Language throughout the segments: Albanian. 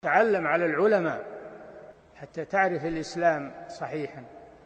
تعلم على العلماء حتى تعرف الإسلام صحيحا.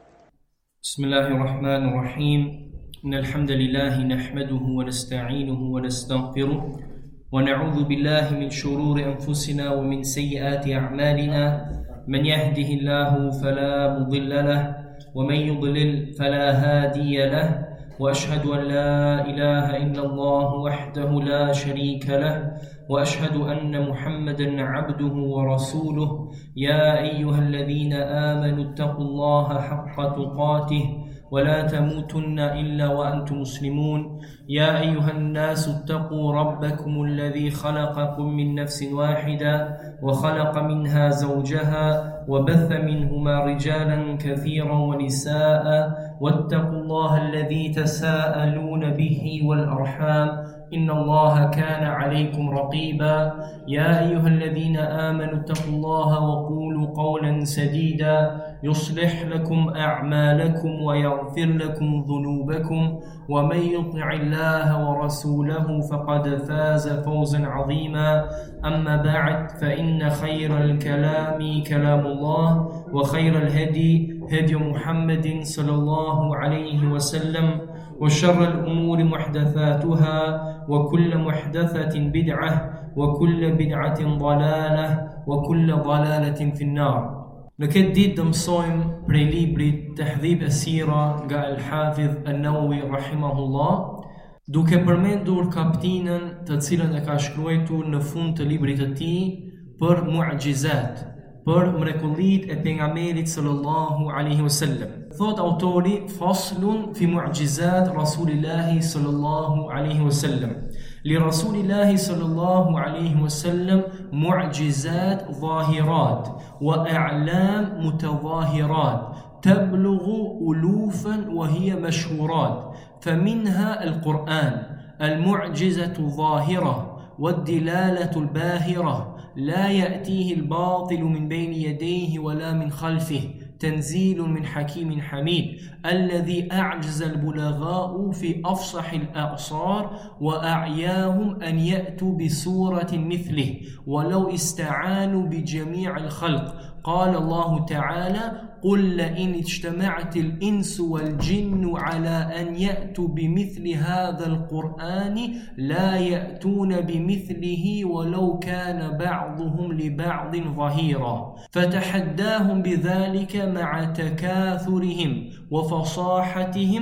بسم الله الرحمن الرحيم. إن الحمد لله نحمده ونستعينه ونستغفره ونعوذ بالله من شرور أنفسنا ومن سيئات أعمالنا. من يهده الله فلا مضل له ومن يضلل فلا هادي له، وأشهد أن لا إله إلا الله وحده لا شريك له، وأشهد أن محمدا عبده ورسوله. يا أيها الذين آمنوا اتقوا الله حق تقاته ولا تموتن إلا وأنتم مسلمون. يا أيها الناس اتقوا ربكم الذي خلقكم من نفس واحدة وخلق منها زوجها وبث منهما رجالا كثيرا ونساء، واتقوا الله الذي تساءلون به والأرحام إن الله كان عليكم رقيبا. يا أيها الذين آمنوا اتقوا الله وقولوا قولا سديدا يصلح لكم أعمالكم ويغفر لكم ذنوبكم، ومن يطع الله ورسوله فقد فاز فوزا عظيما. أما بعد، فإن خير الكلام كلام الله، وخير الهدي هدي محمد صلى الله عليه وسلم، وشر الأمور محدثاتها، وكل محدثة بدعة، وكل بدعة ضلالة، وكل ضلالة في النار. Në këtë ditë do mësojmë prej librit Tahdhib as-Sira nga Al-Hafidh An-Nawawi rahimahullah, duke përmendur kaptinën të cilën e ka shkruar në fund të librit të tij për mu'jizat, për mrekullitë e pejgamberit sallallahu alaihi wasallam. Thot autori: faslun fi mu'jizat Rasulillahi sallallahu alaihi wasallam. لرسول الله صلى الله عليه وسلم معجزات ظاهرات وأعلام متظاهرات تبلغ ألوفا وهي مشهورات، فمنها القرآن المعجزة ظاهرة والدلالة الباهرة، لا يأتيه الباطل من بين يديه ولا من خلفه، تنزيل من حكيم حميد، الذي أعجز البلغاء في أفصح الأعصار وأعياهم أن يأتوا بسورة مثله ولو استعانوا بجميع الخلق. قال الله تعالى: قل لئن اجتمعت الإنس والجن على أن يأتوا بمثل هذا القرآن لا يأتون بمثله ولو كان بعضهم لبعض ظهيرا، فتحداهم بذلك مع تكاثرهم وفصاحتهم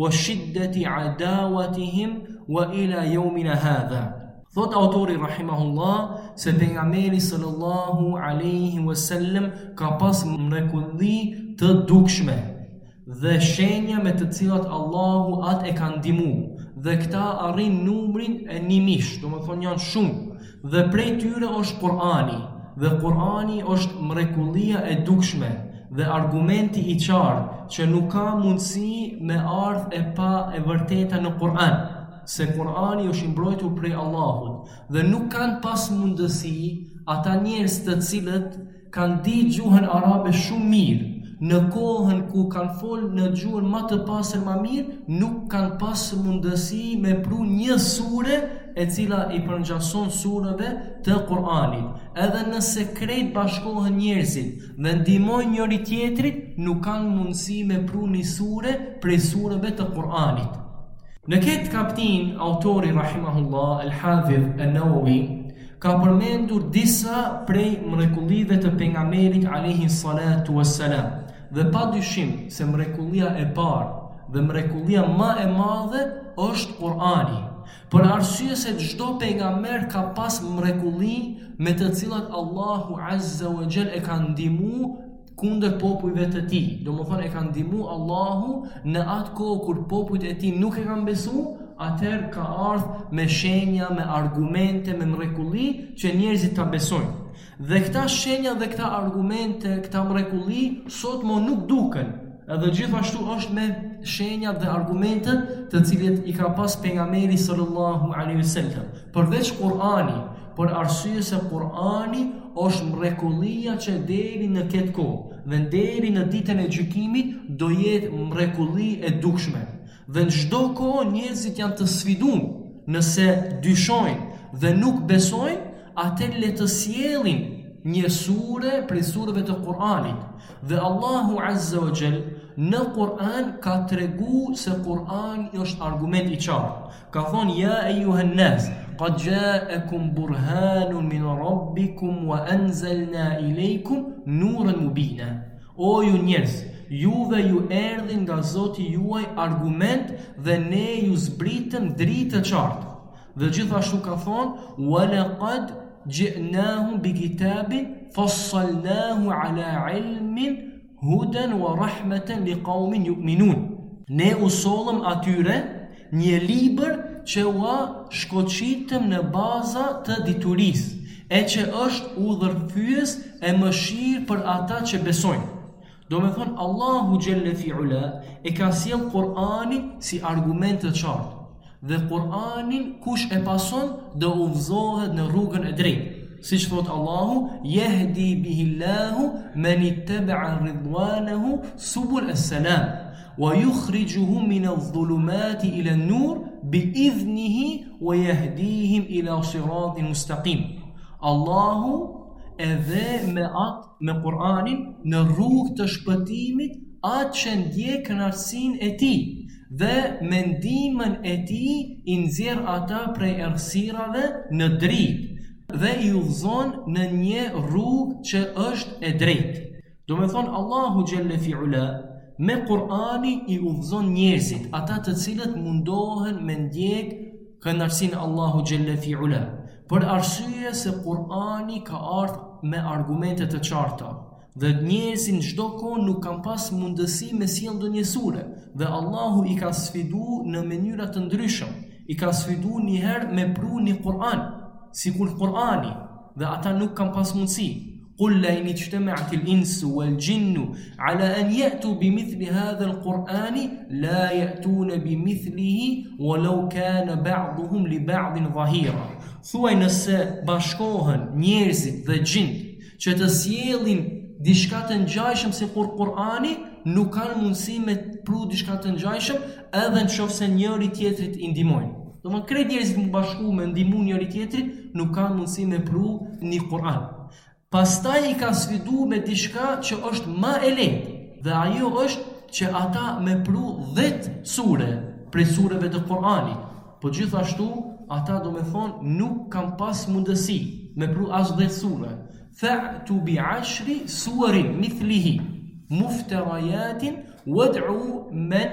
وشدة عداوتهم وإلى يومنا هذا. Thot autori rahimahullah se pejgamberi sallallahu alaihi wasallam ka pas mrekulli të dukshme dhe shenja me të cilat Allahu atë e ka ndihmu, dhe këta arrin numrin e nimisht, do më thonë janë shumë, dhe prej tyre është Kur'ani, dhe Kur'ani është mrekullia e dukshme dhe argumenti i qartë që nuk ka mundësi me ardh e pa e vërteta në Kur'an, se Kur'ani është i mbrojtur prej Allahut dhe nuk kanë pas mundësi ata njerëz të cilët kanë ditë gjuhën arabe shumë mirë, në kohën ku kanë folë në gjuhën më të pastër më mirë, nuk kanë pas mundësi me pru një sure e cila i përngjason sureve të Kur'anit. Edhe nëse krejt bashkohen njerëzit dhe ndihmojnë njëri tjetrit, nuk kanë mundësi me pru një sure prej sureve të Kur'anit. Në këtë kaptin, autori rahimahullah, Al-Hafidh An-Nawawi, ka përmendur disa prej mrekullive të pejgamberit alayhi salatu wassalam, dhe pa dyshim se mrekullia e parë dhe mrekullia më e madhe është Kur'ani, për arsye se çdo pejgamber ka pas mrekulli me të cilat Allahu azza wa jall e ka ndihmu kundër popujve të tij. Do më thonë e ka ndihmu Allahu në atë kohë kur popujt e tij nuk e kanë besu, atëherë ka ardhur me shenja, me argumente, me mrekulli që njerëzit ta besojnë. Dhe këta shenja dhe këta argumente, këta mrekulli sot më nuk duken. Edhe gjithashtu është me shenja dhe argumentet të cilat i ka pas pejgamberi sallallahu alaihi wasallam. Përveç Kur'ani, për arsye se Kur'ani është mrekullia që deri në këtë kohë dhe deri në ditën e gjykimit do jetë mrekulli e dukshme. Dhe në çdo kohë njerëzit janë të sfiduar, nëse dyshojnë dhe nuk besojnë, atëherë le të sjellin një sure prej sureve të Kur'anit. Dhe Allahu Azza wa Jall në Kur'an ka tregu se Kur'ani është argument i qartë. Ka thonë ja ejuhen nas, qad ja'akum burhanun min rabbikum wa anzalna ilaykum nuran mubina. O ju njerëz, juve ju erdhi nga Zoti juaj argument dhe ne ju zbritëm dritë të qartë. Dhe gjithashtu ka thonë walaqad ji'nahum bikitabin fassalnahu ala ilmin hudan wa rahmatan liqaumin yu'minun. Ne u sollëm atyre një libër që ua shkoqitëm në baza të diturisë, e që është udhërfyes e mëshirë për ata që besojnë. Do me thonë Allahu Jelle fi'ula e ka sjell Kur'anin si argument të qartë. Dhe Kur'anin kush e pason do udhëzohet në rrugën e drejtë. Siç thot Allahu, yahdi bihillahu man ittaba'a ridwanahu subul as-salam wa yukhrijuhum min adh-dhulumati ila an-nur bi'idhnihi wa yahdihim ila siratin mustaqim. Allahu edhe me Kur'anin në rrugë të shpëtimit atë që ndjek kënaqësinë e tij dhe me ndihmën e tij i nxjerr ata prej errësirave në dritë dhe i udhëzon në një rrugë që është e drejtë. Do me thonë Allahu Jelle fi'ula me Kur'ani i udhëzon njerëzit, ata të cilët mundohen me ndjek kënaqësinë Allahu Jelle fi'ula. Për arsye se Kur'ani ka ardhur me argumente të qarta dhe njerëzit çdo kohë nuk kanë pas mundësi me sjell ndonjë sure dhe Allahu i ka sfidu në mënyra të ndryshme. I ka sfidu një herë me pru një Kur'an, sikur Kur'ani, dhe ata nuk kanë pas mundësi. Qul la in ijtama'at al-insu wal-jinnu ala an ya'tu bimithli hadha al-Qur'ani la ya'tuna bimithlihi walau kana ba'dhuhum li ba'dhin dhahira. Thuaj nëse bashkohen njerëzit dhe gjinët që të sjellin diçka të ngjashëm si Kur'ani, nuk kanë mundësi me pru diçka të ngjashëm edhe nëse njëri tjetrit i ndihmojnë. Domethënë krejt njerëzit më bashku me ndihmu njëri tjetrit nuk kanë mundësi me pru një Kur'an. Pastaj i ka sfidu me diçka që është më e lehtë dhe ajo është që ata me pru 10 sure prej sureve të Kur'anit. Po gjithashtu ata do me thonë nuk kanë pas mundësi me pru as 10 sure. Fa'tu bi'ashri suwarin mithlihi muftarayatin wad'u man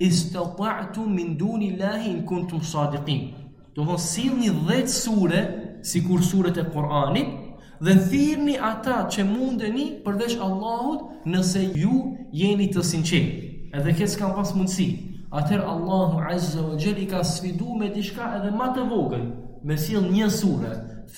istata'tum min dunillahi in kuntum sadiqin. Do thonë sillni 10 sure sikur suret e Kur'anit dhe thirrni ata që mundeni përveç Allahut nëse ju jeni të sinqertë. Edhe këtë s'kan pas mundësi. Atëherë Allahu Azza wa Jalla ka sfidu me diçka edhe më të vogël, me sjell një sure.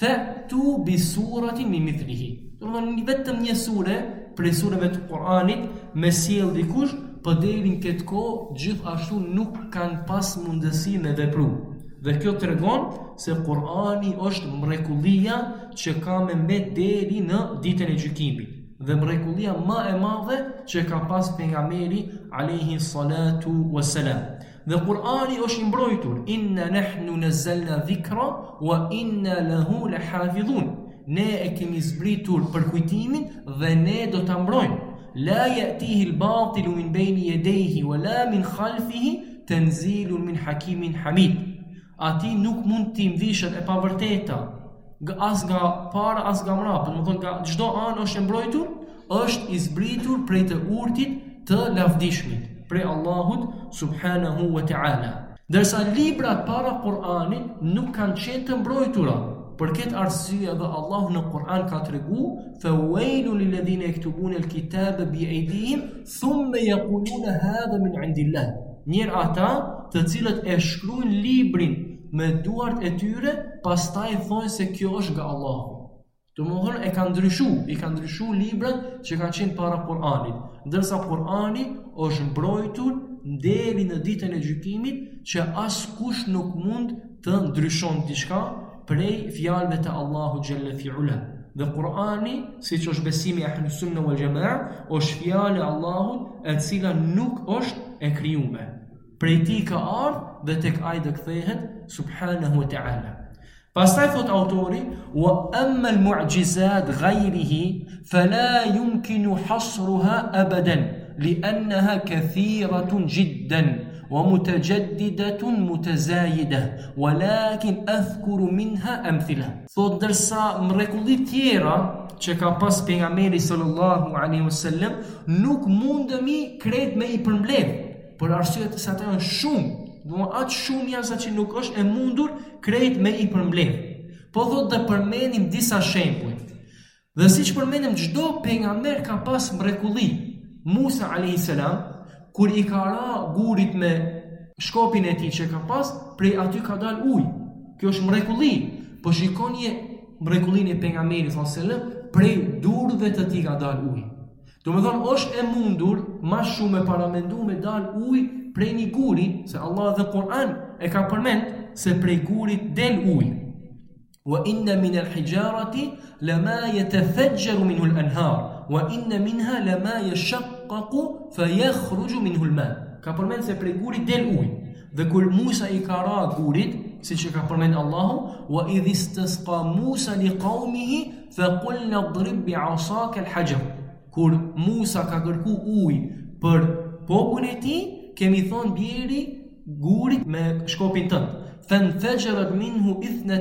Fa'tu bi suratin min mithlihi. Do të thonë vetëm një sure prej sureve të Kur'anit me sjell dikush, po deri në këtë kohë gjithashtu nuk kanë pas mundësi me vepru. Dhe kjo tregon se Kur'ani është mrekullia që ka me mbet deri në ditën e gjykimit. Dhe mrekullia më e madhe që ka pas pejgamberi alayhi salatu wassalam. Dhe Kur'ani është i mbrojtur. Inna nahnu nazzalna dhikra wa inna lahu lahafidhun. Ne e kemi zbritur për kujtimin dhe ne do ta mbrojmë. La ya'tihi al-batilu min bayni yadayhi wa la min khalfihi tanzilun min hakimin hamid. Ati nuk mund t'i mvishet e pavërteta as nga para as nga mrapa, do të thonë nga çdo anë është e mbrojtur, është i zbritur prej të urtit të lavdishmit, prej Allahut subhanahu wa ta'ala. Dërsa librat para Kur'anit nuk kanë qenë të mbrojtura. Për këtë arsye dhe Allahu në Kur'an ka tregu fawailun lilladhina yaktubuna alkitaba biaydihim thumma yaquluna hadha min indillah. Njërë ata të cilët e shkruajnë librin me duart e tyre, pastaj thonë se kjo është nga Allahu. Domethënë e kanë ndryshu librat që kanë qenë para Kur'anit, ndërsa Kur'ani është mbrojtur deri në ditën e gjykimit që askush nuk mund të ndryshon diçka prej fjalëve të Allahu Jelle fi'ula. Dhe Kur'ani, siç është besimi i Ahlus Sunna wal Jamaa, është fjala e Allahut e cila nuk është e krijuar. Prej tij ka ardhur dhe tek ai do kthehet subhanahu wa ta'ala. Pastaj thot autori, wa amma al-mu'jizat ghayrihi fala yumkinu hasruha abadan li'annaha kathiratun jiddan wa mutajaddidatun mutazayida walakin adhkuru minha amthila. Thot dërsa mrekullit tjera që ka pas pejgamberi sallallahu alaihi wasallam nuk mundemi krejt me i përmbledh, për arsye se ata janë shumë. Atë shumë janë sa që nuk është e mundur krejt me i përmbledh. Po thot dhe përmendim disa shembuj. Dhe siç përmendim, çdo pejgamber ka pas mrekulli. Musa alayhis salam, kur i ka ra gurit me shkopin e tij që ka pas, prej aty ka dal ujë. Kjo është mrekulli. Po shikoni mrekullinë e pejgamberit sallallahu alaihi wasallam, prej durve të tij ka dal ujë. Domethënë është e mundur më shumë e paramendu me dal ujë prej një guri, se Allah dhe Kur'an e ka përmend se prej gurit del ujë. Wa inna min al-hijarati lama yatafajjaru minhu al-anhar wa inna minha lama yashaqqaqu fayakhruju minhu al-ma. Ka përmend se prej gurit del ujë. Dhe kur Musa i ka ra gurit, siç e ka përmend Allahu, wa idh istasqa Musa liqaumihi faqulna idrib bi'asaka al-hajar. Kur Musa ka kërku ujë për popullin e tij, kemi thonë bjeri gurit me shkopin tënd. Fanfajarat minhu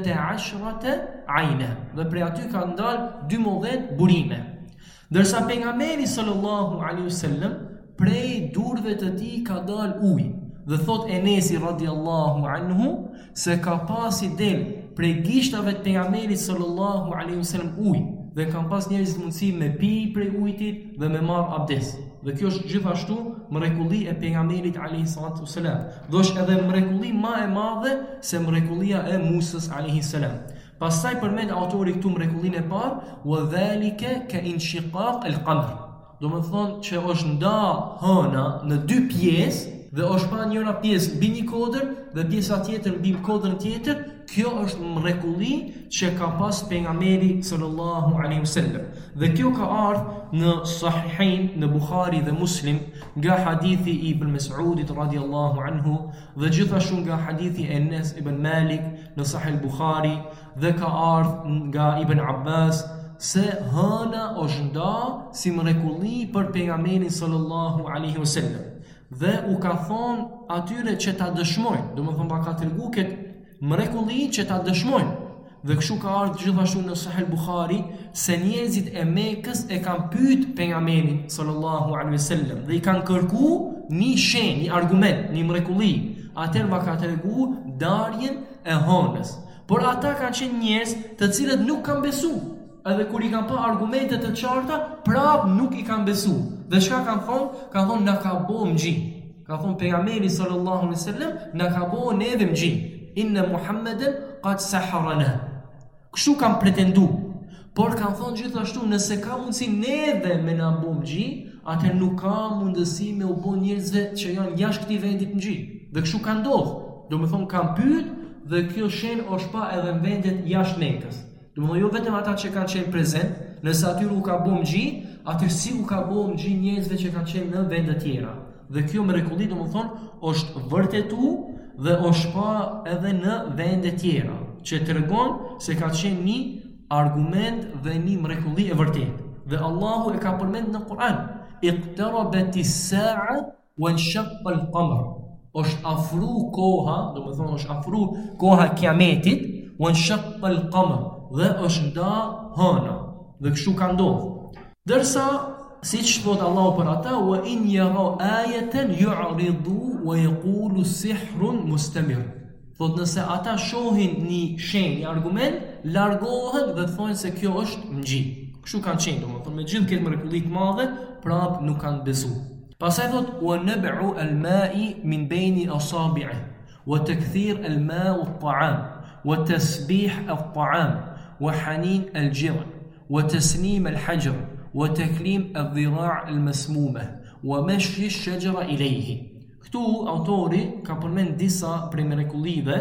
12 ayna. Dhe prej aty ka ndal 12 burime. Ndërsa pejgamberi sallallahu alaihi wasallam prej durve të tij ka dal ujë. Dhe thot Enesi radiallahu anhu se ka pasi del prej gishtave të pejgamberit sallallahu alaihi wasallam ujë. Dhe kanë pas njerëz të mundësi me pi prej ujtit dhe me marr abdes. Dhe kjo është gjithashtu mrekulli e pejgamberit alayhi salatu wasalam. Dhe është edhe mrekulli më e madhe se mrekullia e Musës alayhi salam. Pastaj përmend autori këtu mrekullinë e parë, wa dhalika ka inshiqaq al-qamar. Do të thonë që është nda hëna në dy pjesë dhe është pa njëra pjesë mbi një kodër dhe pjesa tjetër mbi kodrën tjetër. Kjo është mrekulli që ka pas pejgamberi sallallahu alaihi wasallam. Dhe kjo ka ardhur në Sahihain, në Buhari dhe Muslim, nga hadithi i Ibn Mas'udit radiallahu anhu, dhe gjithashtu nga hadithi e Anas ibn Malik në Sahih Buhari, dhe ka ardhur nga Ibn Abbas se hëna është nda si mrekulli për pejgamberin sallallahu alaihi wasallam. Dhe u ka thonë atyre që ta dëshmojnë, domethënë ka tregu këtë mrekulli që ta dëshmojnë. Dhe kështu ka ardhur gjithashtu në Sahih Buhari se njerëzit e Mekës e kanë pyet pejgamberin sallallahu alaihi wasallam dhe i kanë kërku një shenjë, një argument, një mrekulli. Atëherë ma ka tregu darjen e hënës. Por ata kanë qenë njerëz të cilët nuk kanë besuar. Edhe kur i kanë pa argumente të qarta, prap nuk i kanë besuar. Dhe çka kanë thonë? Kanë thonë na ka bëu mëxhi. Ka thonë pejgamberi sallallahu alaihi wasallam na ka bëu neve mëxhi. Inna Muhammeden qad saharana. Kështu kanë pretendu. Por kanë thonë gjithashtu nëse ka mundësi neve me na bëu mëxhi, atë nuk ka mundësi me u bë njerëzve që janë jashtë këtij vendit mëxhi. Dhe kështu ka ndodhur. Domethënë kanë pyet dhe kjo shenjë është pa edhe në vendet jashtë Mekës. Domethënë jo vetëm ata që kanë qenë prezent, nëse aty u ka bëu mëxhi, atë si u ka bëu mëxhi njerëzve që kanë qenë në vende të tjera. Dhe kjo mrekulli domethënë është vërtetu dhe është pa edhe në vende tjera, që tregon se ka qenë një argument dhe një mrekulli e vërtetë. Dhe Allahu e ka përmend në Kur'an, iqtarabatis sa'a wa inshaqqa al-qamar. Është afru koha, domethënë është afru koha e kiametit, wa inshaqqa al-qamar, dhe është nda hëna. Dhe kështu ka ndodhur. Dërsa siç thot Allahu për ata, wa in yara ayatan yu'ridu wa yaqulu sihrun mustamir. Thot nëse ata shohin një shenjë, një argument, largohen dhe thonë se kjo është mëxhi. Kështu kanë qenë, domethënë me gjithë këtë mrekulli të madhe, prap nuk kanë besuar. Pastaj thot wa nab'u al-ma'i min bayni asabi'i wa takthir al-ma'u at-ta'am wa tasbih at-ta'am wa hanin al-jir' wa tasnim al-hajar وتكليم الذراع المسمومة ومشي الشجرة إليه. Këtu autori ka përmend disa prej mrekullive,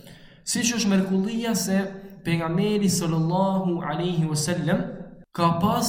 siç është mrekullia se pejgamberi sallallahu alaihi wasallam ka pas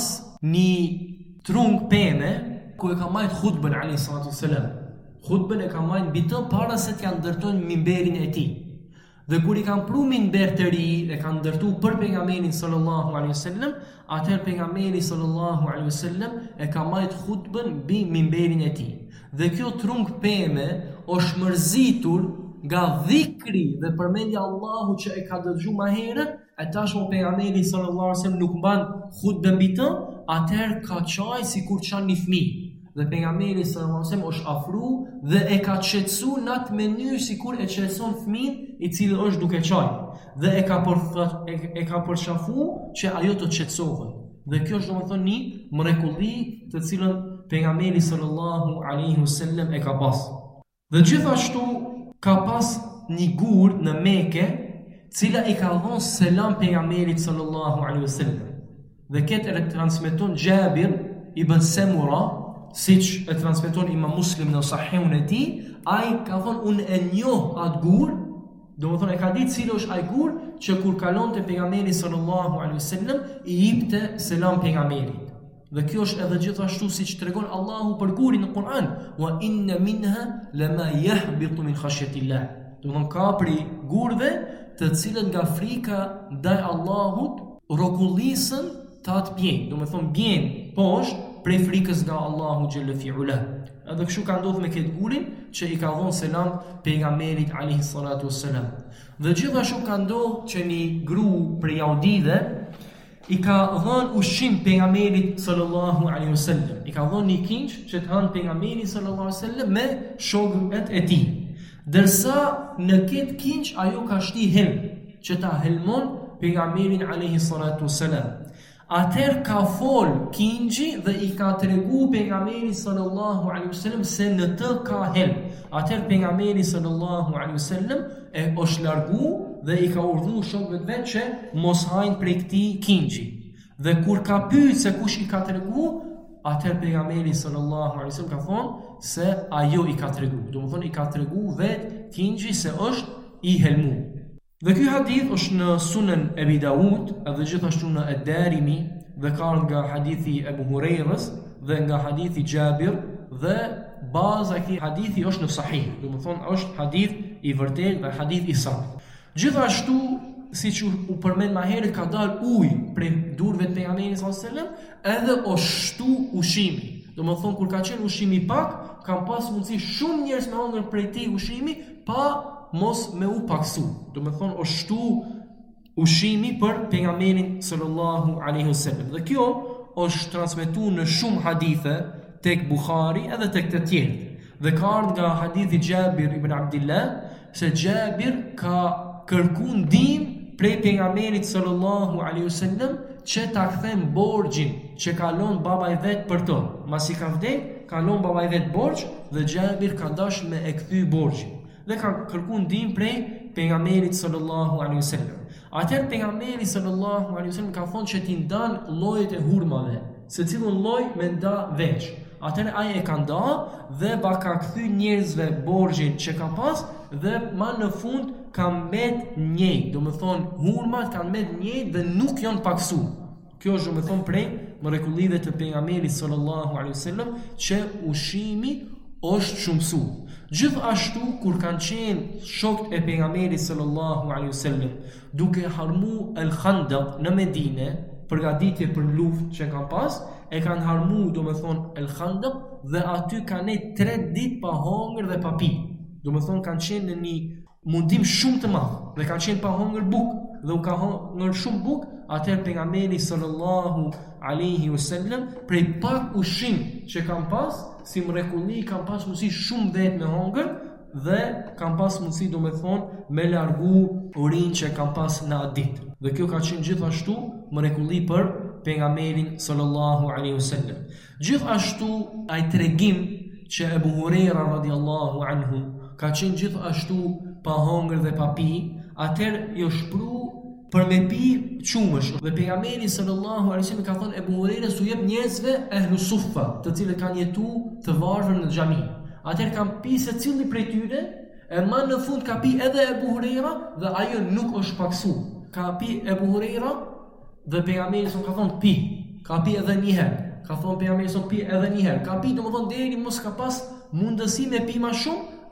një trung peme ku e ka marrë hutbën alaihi salatu wasallam. Hutbën e ka marrë mbi të para se t'ia ndërtojnë mimberin e tij. Dhe kur I kanë pru minber të ri dhe kanë ndërtu për pejgamberin sallallahu alaihi wasallam, atëherë pejgamberi sallallahu alaihi wasallam e ka marrë hutbën mbi minberin e tij. Dhe kjo trung peme është mërzitur nga dhikri dhe përmendja Allahu që e ka dëgjuar më herët, e tashmë pejgamberi sallallahu alaihi wasallam nuk mban hutbë mbi të, atëherë ka qaj sikur çan një fëmijë. Dhe pejgamberi sallallahu alaihi wasallam është afru dhe e ka qetësuar në atë mënyrë sikur e qetëson fëmin I cili është duke qaj. Dhe e ka përshafur që ajo të qetësohet. Dhe kjo është domethënë një mrekulli të cilën pejgamberi sallallahu alaihi wasallam e ka pas. Dhe gjithashtu ka pas një gur në Mekë, cila I ka dhënë selam pejgamberit sallallahu alaihi wasallam. Dhe këtë e transmeton Jabir ibn Samura, siç e transmeton Imam Muslim në Sahihun e tij, ai ka thonë unë e njoh atë gur, domethënë e ka ditë cili është ai gur që kur kalonte pejgamberi sallallahu alaihi wasallam I jepte selam pejgamberit. Dhe kjo është edhe gjithashtu siç tregon Allahu për gurin në Kur'an, wa inna minha lama yahbitu min khashyatillah. Domethënë ka prej gurve të cilët nga frika ndaj Allahut rokullisën të atë bjen, domethënë bjen poshtë prej frikës nga Allahu xhalla fi ula. Edhe kështu ka ndodhur me këtë gurin që I ka dhënë selam pejgamberit alayhi salatu wassalam. Dhe gjithashtu ka ndodhur që një gru prej jaudive I ka dhënë ushqim pejgamberit sallallahu alaihi wasallam. I ka dhënë një kinç që të hanë pejgamberi sallallahu alaihi wasallam me shokët e tij. Dërsa në këtë kinç ajo ka shti helm që ta helmon pejgamberin alayhi salatu wassalam. Atëherë ka fol kinxhi dhe I ka tregu pejgamberit sallallahu alaihi wasallam se në të ka helm. Atëherë pejgamberi sallallahu alaihi wasallam e është largu dhe I ka urdhëruar shokëve të vet që mos hajnë prej këtij kinxhi. Dhe kur ka pyet se kush I ka tregu, atëherë pejgamberi sallallahu alaihi wasallam ka thonë se ajo I ka tregu. Domethënë I ka tregu vet kinxhi se është I helmuar. Dhe ky hadith është në Sunan Abi Daud, edhe gjithashtu në Ad-Darimi, dhe ka nga hadithi Abu Hurairës dhe nga hadithi Jabir, dhe baza e këtij hadithi është në Sahih. Domethënë është hadith I vërtetë dhe hadith I saktë. Gjithashtu, siç u përmend më herët, ka dalë ujë prej durve të pejgamberit sallallahu alajhi wasallam, edhe o shtu ushqimi. Domethënë kur ka qenë ushqimi pak, kanë pas mundësi shumë njerëz me hongër prej tij ushqimi pa mos me u paksu. Domethënë o shtu ushqimi për pejgamberin sallallahu alaihi wasallam. Dhe kjo është transmetuar në shumë hadithe tek Buhari edhe tek të tjerë. Dhe ka ardhur nga hadithi Jabir ibn Abdullah se Jabir ka kërkuar ndihmë prej pejgamberit sallallahu alaihi wasallam që ta kthen borxhin që ka lënë babai vet për to. Masi ka vdekur, ka lënë babai vet borxh dhe Jabir ka dashur me e kthy borxhin. Dhe ka kërkuar ndihmë prej pejgamberit sallallahu alaihi wasallam. Atëherë pejgamberi sallallahu alaihi wasallam ka thonë që ti ndan llojet e hurmave, secilin lloj me nda veç. Atëherë ai e ka nda dhe ba ka kthy njerëzve borxhin që ka pas dhe ma në fund ka mbet njëjtë. Domethënë hurmat kanë mbet njëjtë dhe nuk janë paksuar. Kjo është domethënë prej mrekullive të pejgamberit sallallahu alaihi wasallam që ushqimi është shumësuar. Gjithashtu kur kanë qenë shokët e pejgamberit sallallahu alaihi wasallam duke harmu el-Khandaq në Medinë, përgatitje për luftë që kanë pas, e kanë harmu domethënë el-Khandaq dhe aty kanë 3 ditë pa hongër dhe pa pi. Domethënë kanë qenë në një mundim shumë të madh dhe kanë qenë pa hongër bukë dhe u ka hongër shumë bukë. Atëherë pejgamberi sallallahu alaihi wasallam prej pak ushqim që kanë pas, si mrekulli kanë pas mundësi shumë vetë me hongër dhe kanë pas mundësi domethënë me largu urinë që kanë pas në atë ditë. Dhe kjo ka qenë gjithashtu mrekulli për pejgamberin sallallahu alaihi wasallam. Gjithashtu ai tregim që Abu Huraira radhiyallahu anhu ka qenë gjithashtu pa hongër dhe pa pi, atëherë jo shpru për me pi qumësh. Dhe pejgamberi sallallahu alaihi wasallam ka thënë Abu Huraira su jep njerëzve ehlu suffa, të cilët kanë jetuar të varfër në xhami. Atëherë kanë pi secili prej tyre, e më në fund ka pi edhe Abu Huraira dhe ajo nuk është paksuar. Ka pi Abu Huraira dhe pejgamberi sa ka thënë pi, ka pi edhe një herë. Ka thënë pejgamberi sa pi edhe një herë. Ka pi domethënë deri mos ka pas mundësi me pi më shumë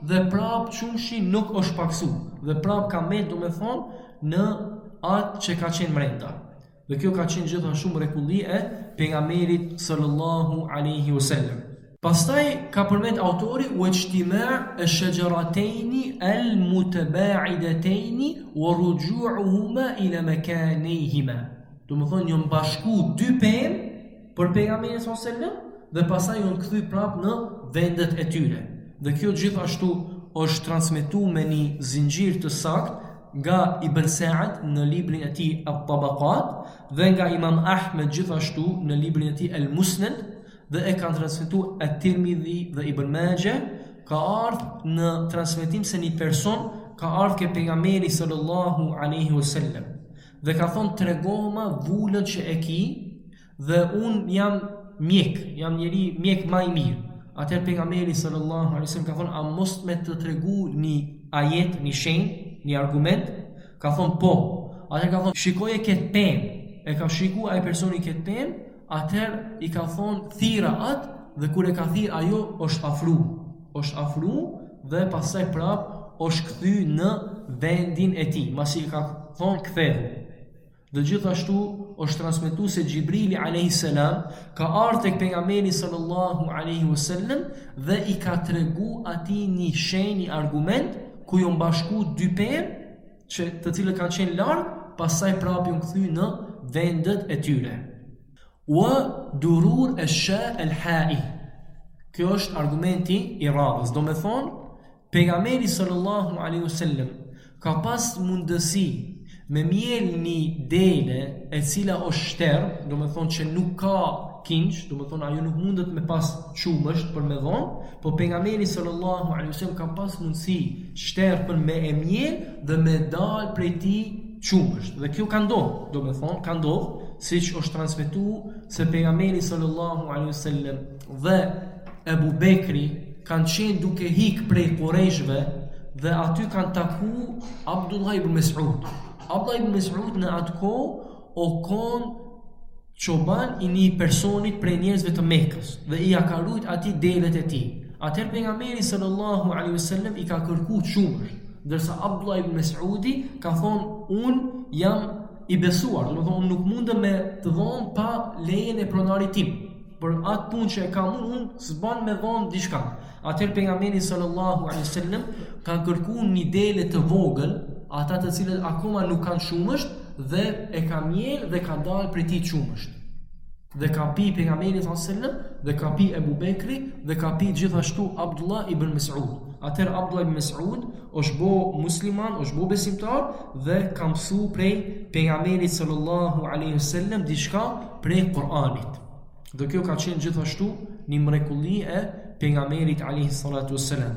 dhe prap qumshi nuk është paksu. Dhe prap ka me do me thonë në atë që ka qenë mrenda. Dhe kjo ka qenë gjithashtu mrekulli e pejgamberit sallallahu alaihi wasallam. Pastaj ka përmend autori wajtima' ash-shajaratayn al-mutaba'idatayn wa ruju'uhuma ila makanihima. Do të thonë janë bashku dy pemë për pejgamberin sallallahu alaihi wasallam dhe pastaj janë kthy prap në vendet e tyre. Dhe kjo gjithashtu është transmetuar me një zinxhir të saktë nga Ibn Sa'd në librin e tij At-Tabaqat dhe nga Imam Ahmed gjithashtu në librin e tij Al-Musnad dhe e kanë transmetuar At-Tirmidhi dhe Ibn Majah. Ka ardhur në transmetim se një person ka ardhur ke pejgamberi sallallahu alaihi wasallam dhe ka thonë tregoma vullën që e ki dhe unë jam njeri mjek ma i mirë. Atëherë pejgamberi sallallahu alaihi wasallam ka thonë, a mos me të tregu një ajet, një shenjë, një argument? Ka thonë po. Atëherë ka thonë, shikoje këtë pemë. E ka shikuar ai personi këtë pemë, atëherë i ka thonë thira atë dhe kur e ka thirë ajo është afru dhe pastaj prap është kthy në vendin e tij, masi i ka thonë kthehu. Dhe gjithashtu është transmetuar se Xhibrili alayhis salam ka ardhur tek pejgamberi sallallahu alaihi wasallam dhe i ka tregu atij një shenjë, një argument ku janë bashku dy pemë që të cilët kanë qenë larg, pastaj prapë janë kthy në vendet e tyre. Wa durur ash-sha' al-ha'i. Kjo është argumenti i radhës. Do me thonë, pejgamberi sallallahu alaihi wasallam ka pas mundësi me mjell një dele e cila është shterë, do me thonë që nuk ka kinç, do me thonë ajo nuk mundet me pas qumësht për me dhonë, po pejgamberi sallallahu alaihi wasallam ka pas mundësi shterë për me e mjell dhe me dalë prej ti qumësht. Dhe kjo ka ndodhë, do me thonë, ka ndodhë, siç është transmetuar se pejgamberi sallallahu alaihi wasallam dhe Ebu Bekri kanë qenë duke hik prej Qurayshve dhe aty kanë taku Abdullah ibn Mas'ud. Abdullah ibn Mas'ud në atë kohë o kon çoban i një personit prej njerëzve të Mekës dhe i ka rujt atij delet e tij. Atëherë pejgamberi sallallahu alaihi wasallam i ka kërkuar çumësh, ndërsa Abdullah ibn Mas'udi ka thonë unë jam i besuar, do të thonë nuk mundem me të dhon pa lejen e pronarit tim. Për atë punë që e kam unë s'ban me dhon diçka. Atëherë pejgamberi sallallahu alaihi wasallam ka kërkuar një dele të vogël, ata të cilët akoma nuk kanë qumësht dhe e ka mjell dhe ka dalë prej tij qumësht. Dhe ka pi pejgamberi sallallahu alaihi wasallam dhe ka pi Ebu Bekri dhe ka pi gjithashtu Abdullah ibn Mas'ud. Atëherë Abdullah ibn Mas'ud është bo musliman, është bo besimtar dhe ka mësu prej pejgamberit sallallahu alaihi wasallam diçka prej Kur'anit. Dhe kjo ka qenë gjithashtu një mrekulli e pejgamberit alaihi salatu wassalam.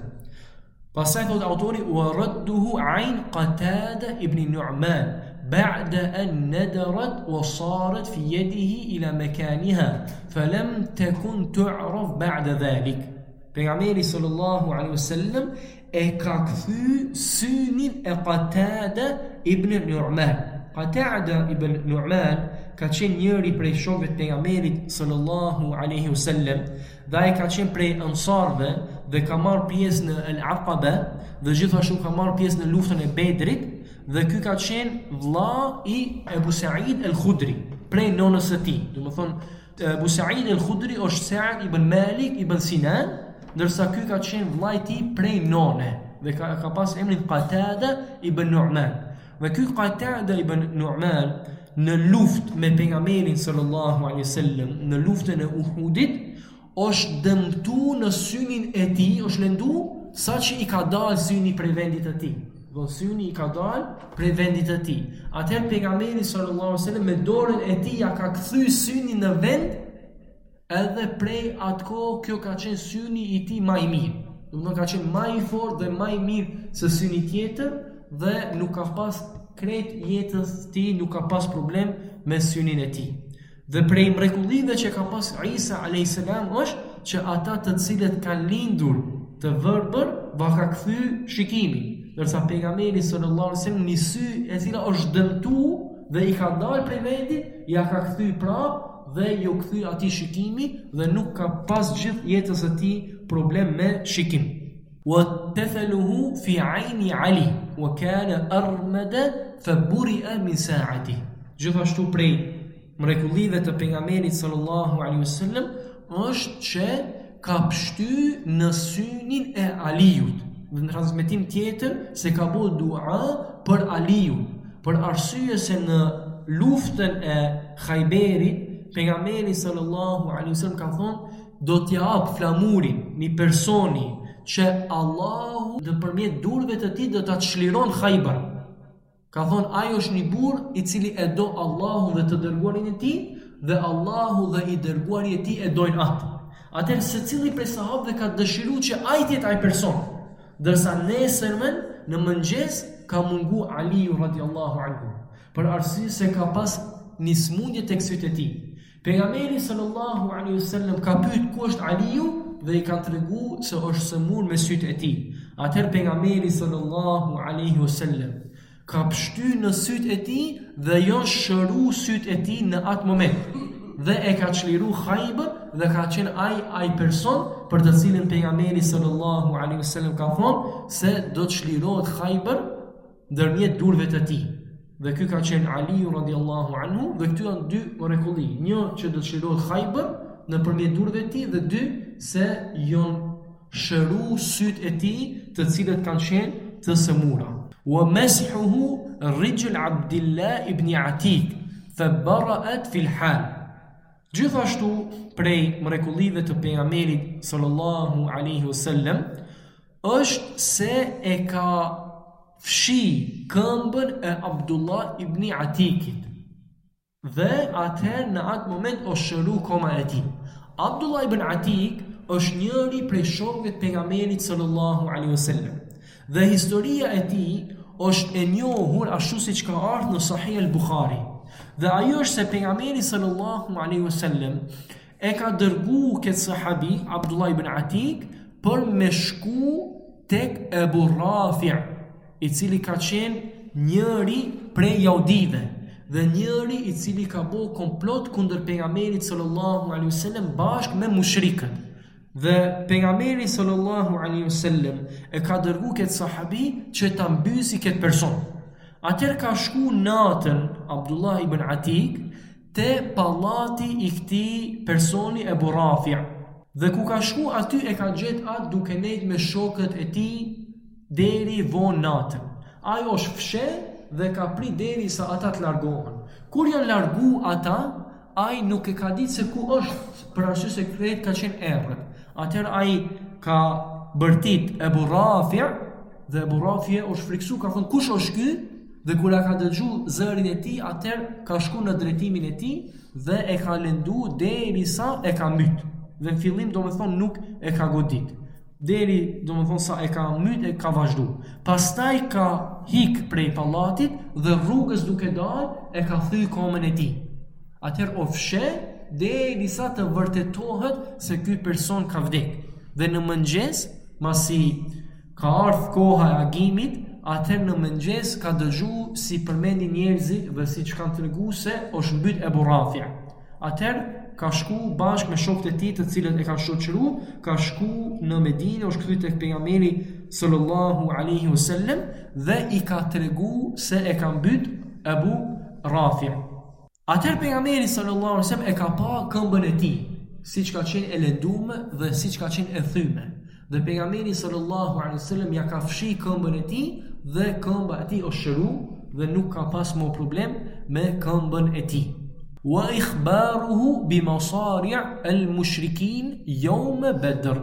Pastaj thot autori wa radduhu ayn Qatada ibn Nu'man ba'da an nadarat wa sarat fi yadihi ila makaniha falam takun tu'raf ba'da dhalik. Pejgamberi sallallahu alaihi wasallam e ka kthy synin e Qatada ibn Nu'man. Qatada ibn Nu'man ka qenë njëri prej shokëve të pejgamberit sallallahu alaihi wasallam dhe ai ka qenë prej ansarve dhe ka marrë pjesë në Al-Aqaba dhe gjithashtu ka marrë pjesë në luftën e Bedrit dhe ky ka qenë vlla i Ebu Sa'id al-Khudri prej nonës së tij. Do të thonë Ebu Sa'id al-Khudri është Sa'd ibn Malik ibn Sinan, ndërsa ky ka qenë vlla i tij prej none dhe ka pas emrin Qatada ibn Nu'man. Dhe ky Qatada ibn Nu'man në luftë me pejgamberin sallallahu alaihi wasallam, në luftën e Uhudit, është dëmtu në synin e tij, është lëndu saqë i ka dalë syni prej vendit të tij. Do syni i ka dalë prej vendit të tij. Atëherë pejgamberi sallallahu alaihi wasallam me dorën e tij ja ka kthy synin në vend, edhe prej atkohë kjo ka qenë syni i tij më i mirë. Do të thonë ka qenë më i fortë dhe më i mirë se syni tjetër dhe nuk ka pas krejt jetës ti nuk ka pas problem me synin e tij. Dhe prej mrekullive që ka pas Isa a.s. është që ata të cilët kanë lindur të verbër va ka kthy shikimin, ndërsa pejgamberi sallallahu alaihi wasallam një sy e cila është dëmtu dhe i ka dalë prej vendit, ja ka kthy prapë dhe ju kthy atij shikimi dhe nuk ka pas gjithë jetës së tij problem me shikim. واتثله في عين علي وكان أرمد فبرئ من ساعته. Gjithashtu prej mrekullive të pejgamberit sallallahu alaihi wasallam është që ka pshty në synin e Aliut. Në transmetim tjetër se ka bëu dua për Aliun, për arsye se në luftën e Khajberit pejgamberi sallallahu alaihi wasallam ka thonë do t'ja hap flamurin një personi që Allahu nëpërmjet durve të tij do ta çliron Khajber. Ka thonë ai është një burr i cili e do Allahun dhe të dërguarin e tij dhe Allahu dhe i dërguari i tij e dojnë atë. Atëherë secili prej sahabëve ka dëshiruar që ai të jetë ai person. Dërsa nesërmen në mëngjes ka mungu Aliu radiallahu anhu për arsye se ka pas një smundje tek syt e tij. Pejgamberi sallallahu alaihi wasallam ka pyet ku është Aliu dhe i kanë treguar se është sëmur me syt e tij. Atëherë pejgamberi sallallahu alaihi wasallam ka pshty në syt e tij dhe jo shëru syt e tij në atë moment. Dhe e ka çliru Khajber dhe ka qenë ai person për të cilin pejgamberi sallallahu alaihi wasallam ka thonë se do të çlirohet Khajber ndërmjet durve të tij. Dhe ky ka qenë Aliu radiallahu anhu dhe këtu janë dy mrekulli. Një që do të çlirohet Khajber nëpërmjet durve të tij dhe dy se janë shëru syt e tij të cilët kanë qenë të sëmura. Wa mashuhu rijl Abdullah ibn Atik fa bara'at fil hal. Gjithashtu prej mrekullive të pejgamberit sallallahu alaihi wasallam është se e ka fshi këmbën e Abdullah ibn Atikit dhe atëherë në atë moment o shëru koma e tij. Abdullah ibn Atik është njëri prej shokëve të pejgamberit sallallahu alaihi wasallam dhe historia e tij është e njohur ashtu siç ka ardhur në Sahih al-Bukhari. Dhe ajo është se pejgamberi sallallahu alaihi wasallam e ka dërguar këtë sahabi Abdullah ibn Atik për me shku tek Ebu Rafi', i cili ka qenë njëri prej jaudive dhe njëri i cili ka bëu komplot kundër pejgamberit sallallahu alaihi wasallam bashkë me mushrikët. Dhe pejgamberi sallallahu alaihi wasallam e ka dërguar këtë sahabi që ta mbysi këtë person. Atëherë ka shku natën Abdullah ibn Atik te pallati i këtij personi Ebu Rafi'. Dhe ku ka shku aty e ka gjetë atë duke nejtë me shokët e tij deri vonë natën. Ajo është fshe dhe ka prit deri sa ata të largohen. Kur janë largu ata, ai nuk e ka ditë se ku është, për arsye se krejt ka qenë errët. Atëherë ai ka bërtit Ebu Rafi' dhe Ebu Rafi' është friksu, ka thënë kush është ky? Dhe kur ka dëgju zërin e tij, atëherë ka shku në drejtimin e tij dhe e ka lëndu derisa e ka myt. Dhe në fillim domethënë nuk e ka godit. Deri domethënë sa e ka myt e ka vazhdu. Pastaj ka hik prej pallatit dhe rrugës duke dalë e ka thyr komën e tij. Atëherë o fshe derisa të vërtetohet se ky person ka vdekur. Dhe në mëngjes, masi ka ardhur koha e agimit, atëherë në mëngjes ka dëgju si përmendin njerëzit dhe si që kanë treguar se është mbyt Ebu Rafi'. Atëherë ka shku bashkë me shokët e tij të cilët e kanë shoqëruar, ka shku në Medinë, është kthyer tek pejgamberi sallallahu alaihi wasallam dhe i ka treguar se e ka mbyt Ebu Rafi'. Atëherë pejgamberi sallallahu alaihi wasallam e ka pa këmbën e tij, siç ka qenë e lënduar dhe siç ka qenë e thyme. Dhe pejgamberi sallallahu alaihi wasallam ja ka fshi këmbën e tij dhe këmba e tij është shëru dhe nuk ka pas më problem me këmbën e tij. Wa ikhbaruhu bi masari' al-mushrikin yawm Badr.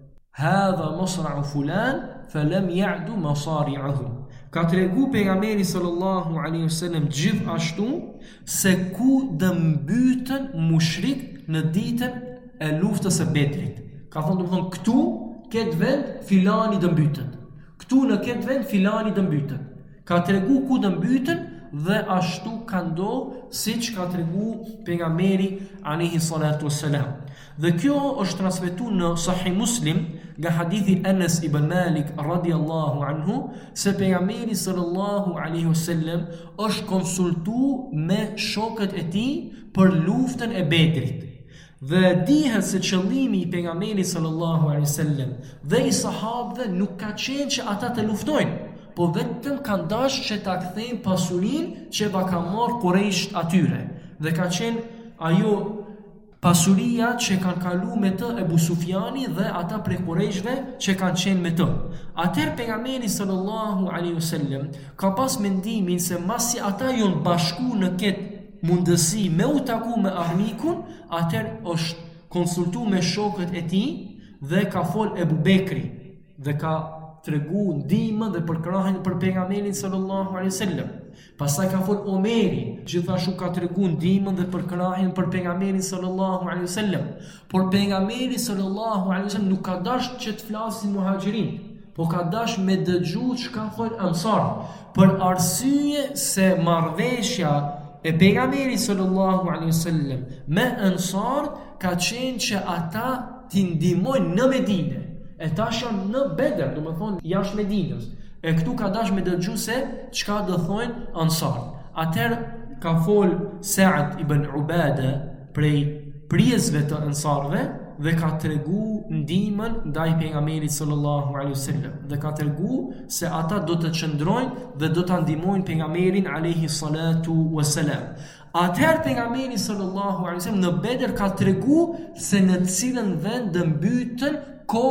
Hadha masra'u fulan falam ya'du masari'ahu. Ka tregu pejgamberi sallallahu alaihi wasallam gjithashtu se ku dëmbytën mushrik në ditën e luftës së Bedrit. Ka thënë domethënë këtu këtë vend filani dëmbytën. Këtu në këtë vend filani dëmbytën. Ka tregu ku dëmbytën dhe ashtu ka ndodhur siç ka tregu pejgamberi alayhi salatu wassalam. Dhe kjo është transmetuar në Sahih Muslim nga hadithi Anas ibn Malik radhiyallahu anhu se pejgamberi sallallahu alaihi wasallam është konsultuar me shokët e tij për luftën e Bedrit. Dhe dihet se qëllimi i pejgamberit sallallahu alaihi wasallam dhe i sahabëve nuk ka qenë që ata të luftojnë, po vetëm kanë dashur që ta kthejnë pasurinë që ka marrë Quraysh atyre. Dhe ka qenë ajo pasuria që kanë kalu me të Ebu Sufjani dhe ata prej Qurayshve që kanë qenë me të. Atëherë pejgamberi sallallahu alaihi wasallam ka pas mendimin se masi ata janë bashku në këtë mundësi me u taku me armikun, atëherë është konsultu me shokët e tij dhe ka fol Ebu Bekri dhe ka tregu ndihmën dhe përkrahjen për pejgamberin sallallahu alaihi wasallam. Pastaj ka fol Omeri, gjithashtu ka tregu ndihmën dhe përkrahjen për pejgamberin sallallahu alaihi wasallam. Por pejgamberi sallallahu alaihi wasallam nuk ka dashur që të flasin muhaxhirin, po ka dashur me dëgju çka thon ansar, për arsye se marrëveshja e pejgamberit sallallahu alaihi wasallam me ansar ka qenë që ata t'i ndihmojnë në Medinë. E tash janë në Bedër, do të thonë jashtë Medinës. E këtu ka dashur me dëgju se çka do thonë ansar. Atëherë ka fol Sa'd ibn Ubada prej prizve të ansarve dhe ka tregu ndihmën ndaj pejgamberit sallallahu alaihi wasallam dhe ka tregu se ata do të qëndrojnë dhe do ta ndihmojnë pejgamberin alaihi salatu wassalam. Atëherë pejgamberi sallallahu alaihi wasallam në Bedër ka tregu se në cilën vend do mbytën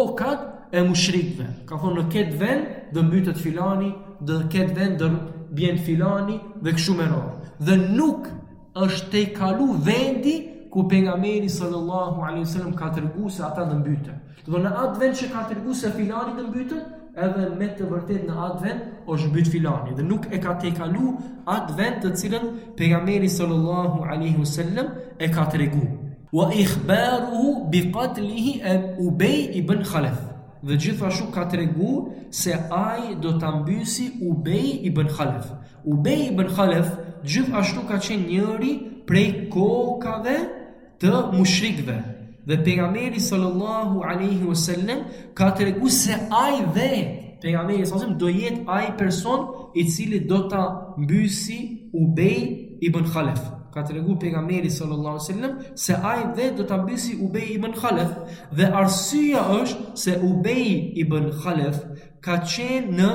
kokat e mushrikëve. Ka thonë në këtë vend do mbytet filani, në këtë vend do bjen filani dhe kështu me radhë. Dhe nuk është te kalu vendi ku pejgamberi sallallahu alaihi wasallam ka tregu se ata do mbyten. Do në atë vend që ka tregu se filani do mbyten, edhe me të vërtet në atë vend është mbyt filani dhe nuk e ka te kalu atë vend të cilën pejgamberi sallallahu alaihi wasallam e ka tregu. Wa ikhbaruhu bi qatlihi Ubay ibn Khalaf. Dhe gjithashtu ka tregu se ai do ta mbysi Ubay ibn Khalaf. Ubay ibn Khalaf gjithashtu ka qenë njëri prej kokave të mushrikëve. Dhe pejgamberi sallallahu alaihi wasallam ka tregu se ai dhe pejgamberi sallallahu do jetë ai person i cili do ta mbysi Ubay ibn Khalaf. Ka tregu pejgamberi sallallahu alaihi wasallam se ai dhe do ta mbysi Ubay ibn Khalaf dhe arsyeja është se Ubay ibn Khalaf ka qenë në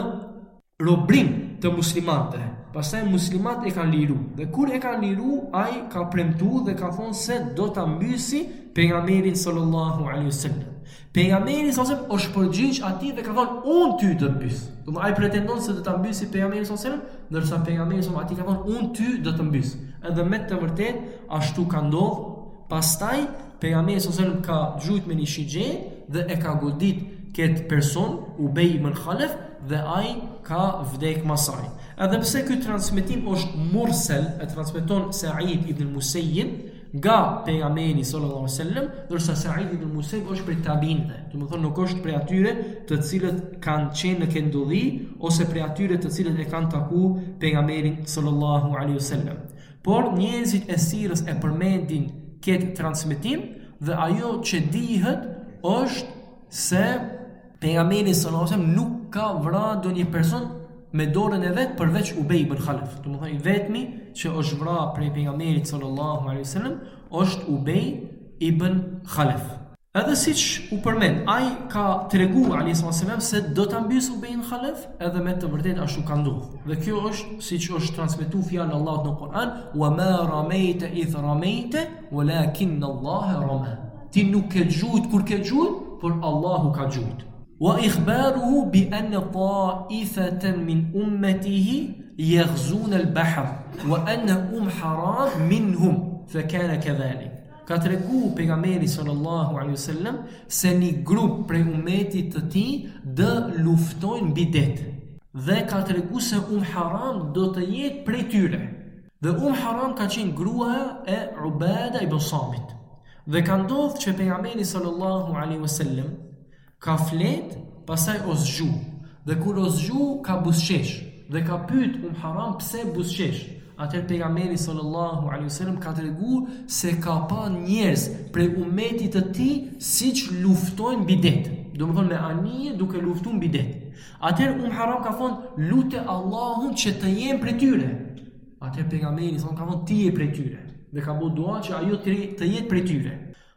robrim të muslimanëve. Pastaj muslimanët e kanë liru dhe kur e kanë liru ai ka premtuar dhe ka thonë se do ta mbysi pejgamberin sallallahu alaihi wasallam. Pejgamberi sallallahu alaihi wasallam është përgjigj atij dhe ka thonë unë ty të mbys. Do ai pretendon se do ta mbysi pejgamberin sallallahu alaihi wasallam, ndërsa pejgamberi sallallahu alaihi wasallam atij ka thonë unë ty do të mbys. Edhe me të vërtet ashtu ka ndodhur. Pastaj pejgamberi sallallahu alaihi wasallam ka gjujt me një shigje dhe e ka godit këtë person Ubay ibn Khalaf dhe ai ka vdek masaj. Edhe pse ky transmetim është mursal, e transmeton Sa'id ibn Musayyib nga pejgamberi sallallahu alaihi wasallam, ndërsa Sa'id ibn Musayyib është prej tabiinëve. Do të thonë nuk është prej atyre të cilët kanë qenë në kendulli ose prej atyre të cilët e kanë taku pejgamberin sallallahu alaihi wasallam. Por njerëzit e sirrës e përmendin këtë transmetim dhe ajo që dihet është se pejgamberi sallallahu alaihi wasallam nuk ka vrarë ndonjë person me dorën e vet përveç Ubay ibn Khalaf. Do të thonë i vetmi që është vrarë prej pejgamberit sallallahu alaihi wasallam është Ubay ibn Khalaf. Edhe siç u përmend, ai ka treguar alayhi wasallam se do ta mbys Ubay ibn Khalaf, edhe me të vërtetë ashtu ka ndodhur. Dhe kjo është siç është transmetuar fjalë Allahut në Kur'an, "Wa ma ramaita idh ramaita, walakin Allah rama." Ti nuk ke gjujt kur ke gjujt, por Allahu ka gjujt. Wa ikhbaruhu bi anna ta'ifatan min ummatihi yaghzuna al-bahr wa anna Haram minhum fa kana kadhalik. Ka tregu pejgamberi sallallahu alaihi wasallam se një grup prej ummetit të tij do luftojnë mbi det. Dhe ka tregu se Haram do të jetë prej tyre. Dhe Haram ka qenë gruaja e Ubada ibn Samit. Dhe ka ndodhur që pejgamberi sallallahu alaihi wasallam ka flet, pastaj o zgju. Dhe kur o zgju ka buzqesh dhe ka pyet Haram pse buzqesh. Atëherë pejgamberi sallallahu alaihi wasallam ka treguar se ka pa njerëz prej ummetit të tij siç luftojnë mbi det. Domethënë me anije duke luftuar mbi det. Atëherë Haram ka thonë lutë Allahun që të jem prej tyre. Atëherë pejgamberi sallallahu ka thonë ti je prej tyre dhe ka bëu dua që ajo të jetë prej tyre.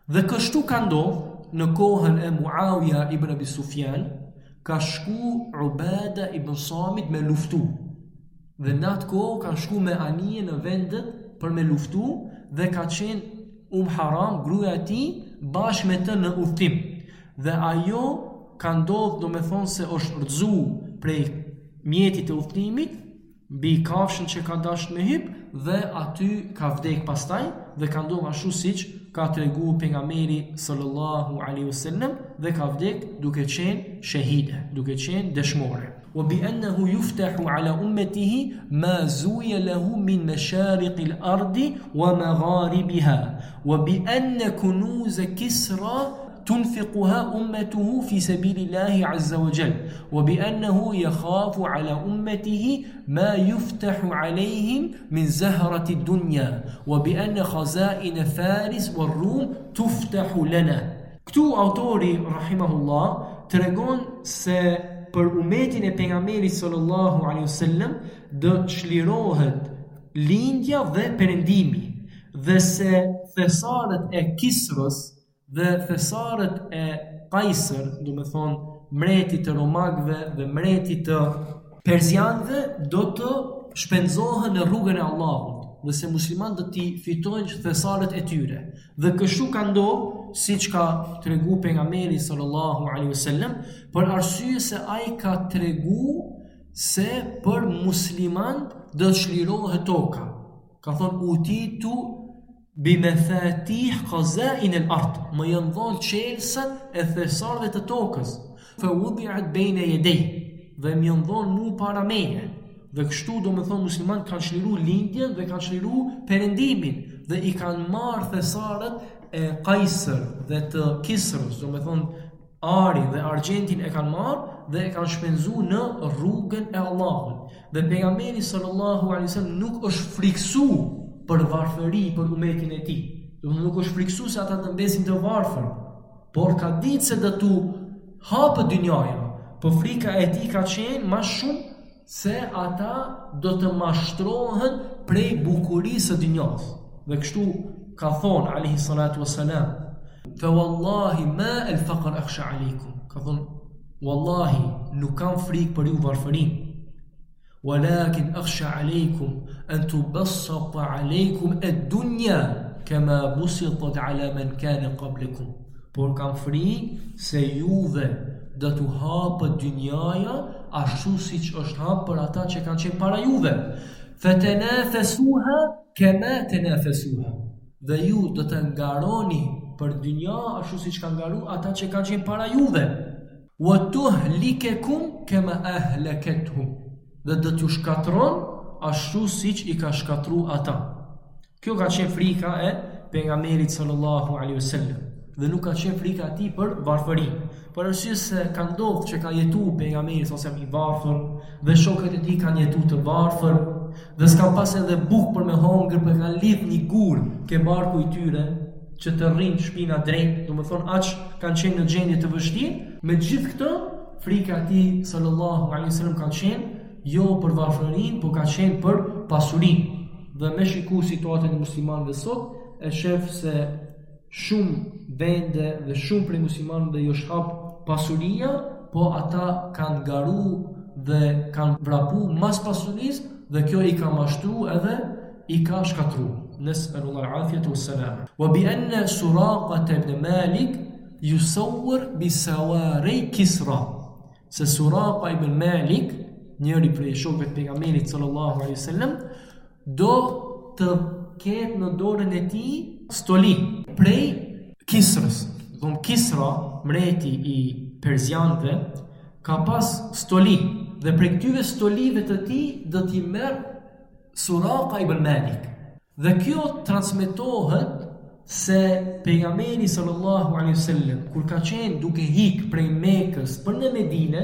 Dhe kështu ka ndodhur në kohën e Muawija ibn Abi Sufjan, ka shku Ubada ibn Samit me luftu. Dhe në atë kohë ka shku me anije në vendet për me luftu dhe ka qenë Haram, gruaja e tij, bashkë me të në udhtim. Dhe ajo ka ndodhur, do me thonë se është rëzu prej mjetit të udhtimit, mbi kafshën që ka dashur me hyp dhe aty ka vdek pastaj dhe ka ndodhur ashtu siç ka treguar pejgamberi sallallahu alaihi wasallam dhe ka vdek duke qenë shahide, duke qenë dëshmore. وبأنه يفتح على أمته ما زوي له من مشارق الأرض ومغاربها وبأن كنوز كسرى تنفقها أمته في سبيل الله عز وجل وبأنه يخاف على أمته ما يفتح عليهم من زهرة الدنيا وبأن خزائن فارس والروم تفتح لنا. Këtu autori rahimahullah tregon se për umetin e pejgamberit sallallahu alaihi wasallam do çlirohet lindja dhe perëndimi, dhe se thesarët e Kisrës dhe thesarët e Kajsër, do me thonë mretit të romakëve dhe mretit të persianëve, do të shpenzohen në rrugën e Allahut, dhe se muslimanët do t'i fitojnë thesarët e tyre. Dhe kështu ka ndodhur, siç ka treguar pejgamberi sallallahu alaihi wasallam, për arsye se ai ka treguar se për muslimanët do të çlirohet toka. Ka thonë utitu bimafatih khazain al-ard, më janë dhënë çelësat e thesarëve të tokës. Fa wudi'at bayna yaday, dhe më janë dhënë mu para meje. Dhe kështu do me thonë muslimanët kanë çliruar lindjen dhe kanë çliruar perëndimin dhe i kanë marrë thesarët e Kajsër dhe të Kisrës, do me thonë arin dhe argjentin e kanë marrë dhe e kanë shpenzuar në rrugën e Allahut. Dhe pejgamberi sallallahu alaihi wasallam nuk është friksuar për varfëri për umetin e tij. Do nuk është friksuar se ata të mbesin të varfër, por ka ditë se do tu hapë dynjaja. Po frika e tij ka qenë më shumë se ata do të mashtrohen prej bukurisë së dynjas. Dhe kështu ka thonë alayhi salatu wassalam, fa wallahi ma al-faqr akhsha alaykum. Ka thonë wallahi nuk kam frikë për ju varfërinë. ولكن أخشى عليكم أن تبسط عليكم الدنيا كما بسطت على من كان قبلكم. Por kam frikë se juve do t'u hapë dynjaja ashtu siç është hapë për ata që kanë qenë para juve. Fatanafasuha kama tanafasuha. Dhe ju do të ngaroni për dynja ashtu siç kanë ngaruar ata që kanë qenë para juve. Wa tuhlikakum kama ahlakatuhum. Dhe do t'ju shkatron ashtu siç i ka shkatruar ata. Kjo ka qenë frika e pejgamberit sallallahu alaihi wasallam. Dhe nuk ka qenë frika e tij për varfërinë. Por arsye se ka ndodhur që ka jetuar pejgamberi ose i varfër dhe shokët e tij kanë jetuar të varfër dhe s'kan pas edhe bukë për me hongër, për kanë lidh një gur ke barku i tyre që të rrinë shpina drejt, do me thonë aq kanë qenë në gjendje të vështirë. Me gjithë këtë, frika e tij sallallahu alaihi wasallam ka qenë jo për varfërinë, por ka qenë për pasurinë. Dhe me shiku situatën e muslimanëve sot, e shef se shumë vende dhe shumë prej muslimanëve jo shkap pasuria, po ata kanë garu dhe kanë vrapu mas pasurisë dhe kjo i ka mashtru edhe i ka shkatru. Nes'alullah al-afiyata was-salama. Wa bi anna Suraqa ibn Malik yusawwir bi sawari Kisra. Se Suraqa ibn Malik, njëri prej shokëve të pejgamberit sallallahu alaihi wasallam, do të ketë në dorën e tij stoli prej Kisrës. Don Kisra, mreti i persianëve, ka pas stoli dhe prej këtyre stolive të tij do t'i merr Suraqa ibn Malik. Dhe kjo transmetohet se pejgamberi sallallahu alaihi wasallam kur ka qenë duke hik prej Mekës për në Medinë,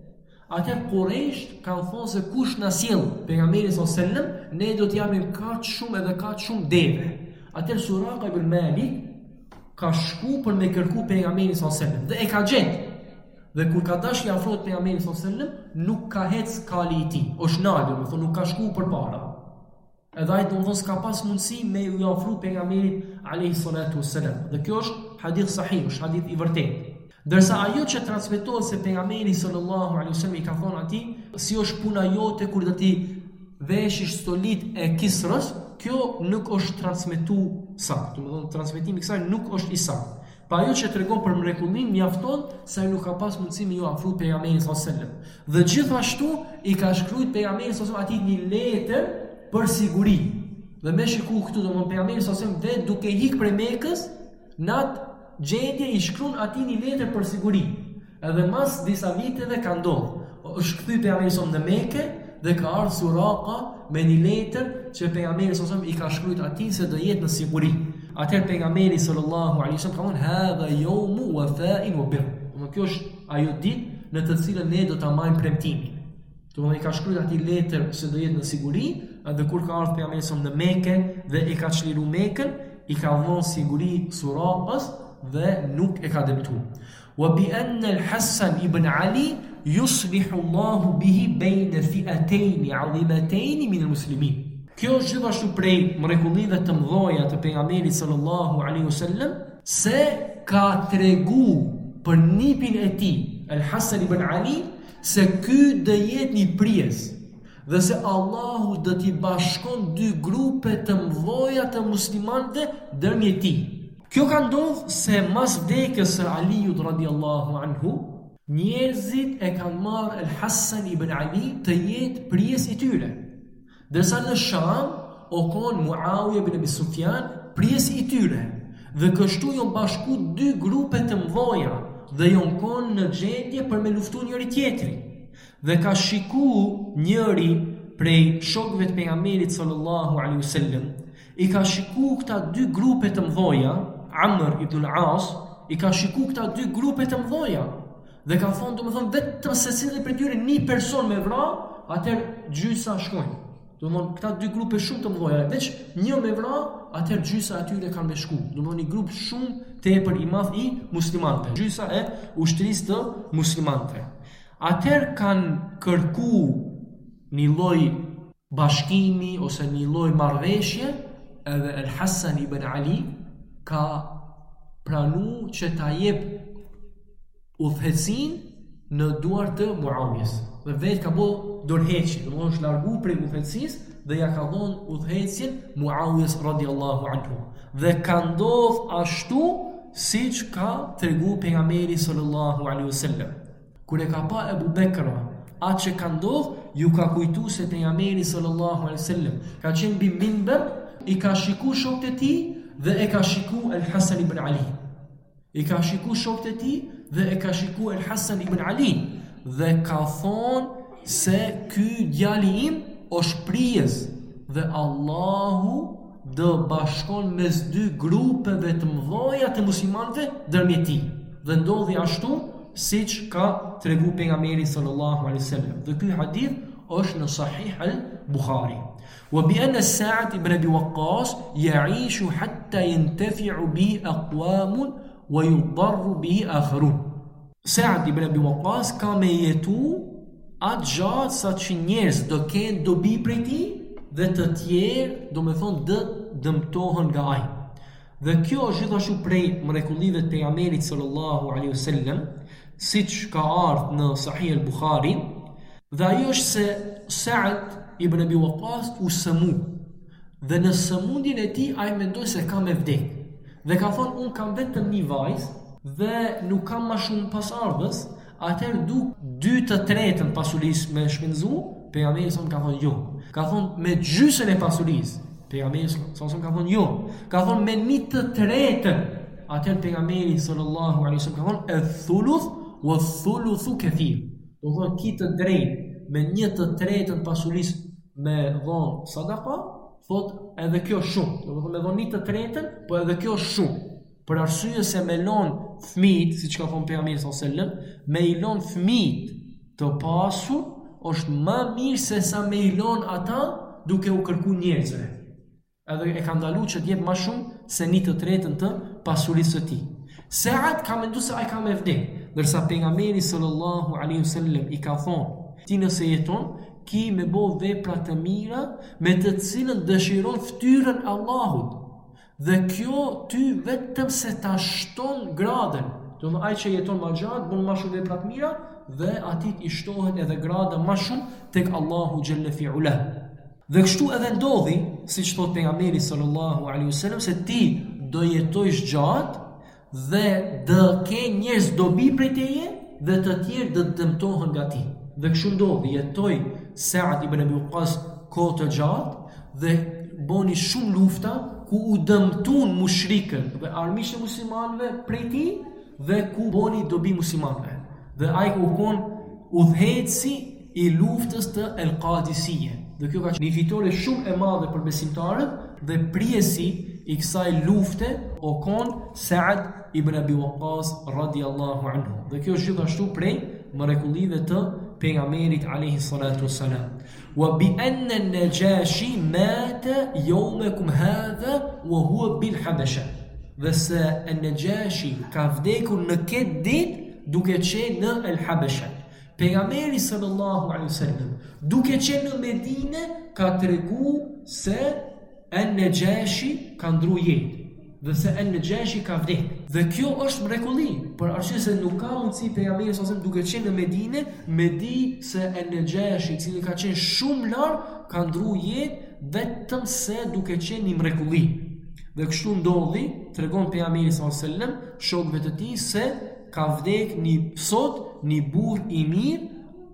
atër Quraysh kanë thonë se kush na sjell pejgamberin sallallahu alaihi wasallam, ne do t'japim kaq shumë edhe kaq shumë deve. Atër Suraqa ibn Malik ka shku për me kërku pejgamberin sallallahu alaihi wasallam dhe e ka gjetë. Dhe kur ka dash i afrohet pejgamberit sallallahu alaihi wasallam, nuk ka hec kali i tij. Është nalë, do të thonë nuk ka shku përpara. Edhe ai do të thonë s'ka pas mundësi me u ofru pejgamberit alayhi salatu wassalam. Dhe kjo është hadith sahih, është hadith i vërtetë. Dërsa ajo që transmetohet se pejgamberi sallallahu alaihi wasallam i ka thonë atij, si është puna jote kur do ti veshish stolit e Kisrës, kjo nuk është transmetuar saktë. Domethënë transmetimi i kësaj nuk është i saktë. Pa ajo që tregon për mrekullinë mjafton se ai nuk ka pas mundësi me ju afru pejgamberin sallallahu alaihi wasallam. Dhe gjithashtu i ka shkruajtur pejgamberin sallallahu alaihi wasallam atij një letër për siguri. Dhe me shiku këtu domethënë pejgamberi sallallahu alaihi wasallam vetë duke ikë prej Mekës, nat gjendje i shkruan atij një letër për siguri. Edhe mas disa viteve ka ndodhur. Është kthy pejgamberi sallallahu alaihi wasallam në Mekë dhe ka ardhur Suraqa me një letër që pejgamberi sallallahu alaihi wasallam i ka shkruar atij se do jetë në siguri. Atëherë pejgamberi sallallahu alaihi wasallam ka thënë hadha yawmu wafa'in wa birr. Kjo është ajo ditë në të cilën ne do ta marrim premtimin. Domethënë i ka shkruar atij letër se do jetë në siguri, dhe kur ka ardhur pejgamberi sallallahu alaihi wasallam në Mekë dhe i ka çliruar Mekën, i ka dhënë siguri Suraqës dhe nuk e ka dëmtuar. Wa bi anna al-Hasan ibn Ali yuslihu Allahu bihi bayna fi'atayn 'azimatayn min al-muslimin. Kjo është gjithashtu prej mrekullive të mëdha të pejgamberit sallallahu alaihi wasallam se ka tregu për nipin e tij, al-Hasan ibn Ali, se ky do jetë një prijes dhe se Allahu do t'i bashkon dy grupe të mëdha të muslimanëve ndërmjet tij. Kjo ka ndodhur se mas vdekjes së Aliut radhiyallahu anhu, njerëzit e kanë marrë al-Hasan ibn Ali të jetë prijes i tyre. Dërsa në Sham o konë Muawiya ibn Abi Sufjan prijes i tyre. Dhe kështu janë bashku dy grupe të mëdha dhe janë konë në gjendje për me luftu njëri tjetrin. Dhe ka shiku njëri prej shokëve të pejgamberit sallallahu alaihi wasallam, i ka shiku këta dy grupe të mëdha, Amr ibn al-As, i ka shiku këta dy grupe të mëdha dhe ka thonë domethënë vetëm se cili prej tyre një person me vra, atëherë gjysa shkojnë. Domthon këta dy grupe shumë të mëdha, veç një me vra, atëherë gjysa atyre kanë me shku. Domthon një grup shumë tepër i madh i muslimanëve, gjysa e ushtrisë të muslimanëve. Atëherë kanë kërku një lloj bashkimi ose një lloj marrëveshje, edhe al-Hasan ibn Ali ka pranu që ta jep udhëhecin në duart të Muawiyes. Dhe vetë ka bo dorëheqje, domethënë është largu prej udhëheqësisë dhe ja ka dhënë udhëheqjen Muawiyes radhiyallahu anhu. Dhe ka ndodhur ashtu siç ka treguar pejgamberi sallallahu alaihi wasallam. Kur e ka pa Abu Bekra atë që ka ndodhur, ju ka kujtuar se pejgamberi sallallahu alaihi wasallam ka qenë mbi minber, i ka shikuar shokët e tij dhe e ka shikuar al-Hasan ibn Ali. I ka shikuar shokët e tij dhe e ka shikuar al-Hasan ibn Ali dhe ka thonë se ky djali im është prijes dhe Allahu do bashkon mes dy grupeve të mëdha të muslimanëve ndërmjet tij. Dhe ndodhi ashtu siç ka treguar pejgamberi sallallahu alaihi wasallam. Dhe ky hadith është në Sahih al-Bukhari. Wa bi anna Sa'd ibn Abi Waqqas ya'ishu hatta yantafi'u bihi aqwamun wa yudarru bihi akharun. Sa'd ibn Abi Waqqas ka me jetu atë gjatë sa që njerëz do kenë dobi prej tij dhe të tjerë do me thonë dëmtohen nga ai. Dhe kjo është gjithashtu prej mrekullive të pejgamberit sallallahu alaihi wasallam, siç ka ardhur në Sahih al-Bukhari, dhe ajo është se Sa'd ibn Abi Waqqas u sëmu. Dhe në sëmundjen e tij ai mendoi se ka me vdek. Dhe ka thonë unë kam vetëm një vajzë dhe nuk kam më shumë pasardhës, atëherë du 2/3 pasurisë me shpenzu. Pejgamberi sa ka thonë jo. Ka thonë me gjysën e pasurisë. Pejgamberi sa ka thonë jo. Ka thonë me 1/3. Atëherë pejgamberi sallallahu alaihi wasallam ka thonë e-thuluth wa thuluthu kathir. Do thonë ki të drejtë me 1/3 pasurisë me dhon sadaka, thot edhe kjo shumë. Do thonë me dhon 1/3, po edhe kjo shumë. Për arsye se me lon fëmijët, siç ka thonë pejgamberi sallallahu alaihi wasallam, me i lon fëmijët të pasur është më mirë se sa me i lon ata duke u kërkuar njerëzve. Edhe e ka ndaluar që të jep më shumë se 1/3 të pasurisë së tij. Sa'd ka menduar se ai ka me vdek, ndërsa pejgamberi sallallahu alaihi wasallam i ka thonë: ti nëse jeton, ki me bo vepra të mira me të cilën dëshiron ftyrën Allahut. Dhe kjo ty vetëm se ta shton gradën. Do të ai që jeton më gjatë bën më shumë vepra të mira dhe atit I shtohet edhe grada më shumë tek Allahu xhalla fi ula. Dhe kështu edhe ndodhi, siç thot pejgamberi sallallahu alaihi wasallam, se ti do jetojsh gjatë dhe do ke njerëz dobi prej teje dhe të tjerë do të dëmtohen nga ti. Dhe kështu ndodhi, jetoi Sa'd ibn Abi Waqqas kohë të gjatë dhe boni shumë lufta ku u dëmtuan mushrikën dhe armiqtë e muslimanëve prej tij dhe ku boni dobi muslimanëve. Dhe ai u kon udhëheci I luftës të El Qadisiyye. Dhe kjo ka qenë një fitore shumë e madhe për besimtarët dhe prijesi I kësaj lufte o kon Sa'd ibn Abi Waqqas radiallahu anhu. Dhe kjo është gjithashtu prej mrekullive të pejgamberit alayhi salatu wassalam. Wa bi anna an-Najashi mata yawmakum hadha wa huwa bil Habasha. Dhe se an-Najashi ka vdekur në këtë ditë duke qenë në El Habasha. Pejgamberi sallallahu alaihi wasallam duke qenë në Medinë ka tregu se an-Najashi ka ndru jetë dhe se an-Najashi ka vdekur. Dhe kjo është mrekulli, për arsye se nuk ka mundësi pejgamberi sallallahu alaihi wasallam duke qenë në Medinë me di se an-Najashi, I cili ka qenë shumë larg, ka ndru jetë vetëm se duke qenë një mrekulli. Dhe kështu ndodhi, tregon pejgamberi sallallahu alaihi wasallam shokëve të tij se ka vdek sot një burr I mirë,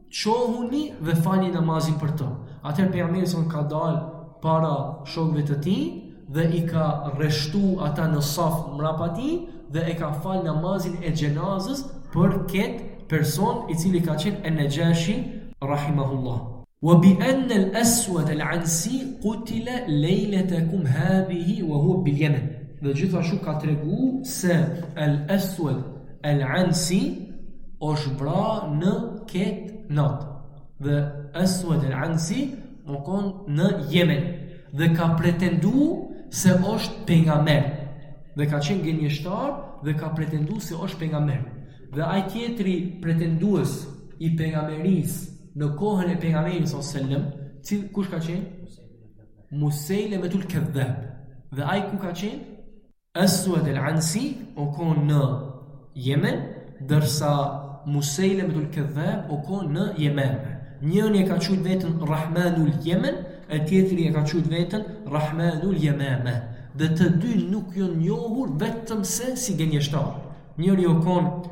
qohuni dhe falni namazin për të. Atëherë pejgamberi ka dalë para shokëve të tij dhe I ka rreshtu ata në saf mbrapa tij dhe e ka fal namazin e xhenazës për këtë person I cili ka qenë an-Najashi rahimahullah. Wa bi anna al-Aswad al-Ansi qutila leylatakum hadhihi wa huwa bil Yemen. Dhe gjithashtu ka tregu se al-Aswad al-Ansi është vra në këtë natë. Dhe Aswad al-Ansi më konë në Yemen dhe ka pretendu se është pejgamber. Dhe ka qenë gënjeshtar dhe ka pretendu se është pejgamber. Dhe ai tjetri pretendues I pejgamberisë në kohën e pejgamberit sallallahu alaihi wasallam, kush ka qenë? Musailamatul Kadhab. Dhe ai ku ka qenë? Aswad al-Ansi u konë në Yemen, dërsa Musailamatul Kadhab u konë në Yemen. Njëri e ka quajtur veten Rahmanul Yemen, e tjetri e ka quajtur veten Rahmanul Yamama. Dhe të dy nuk janë njohur vetëm se si gënjeshtar. Njëri u konë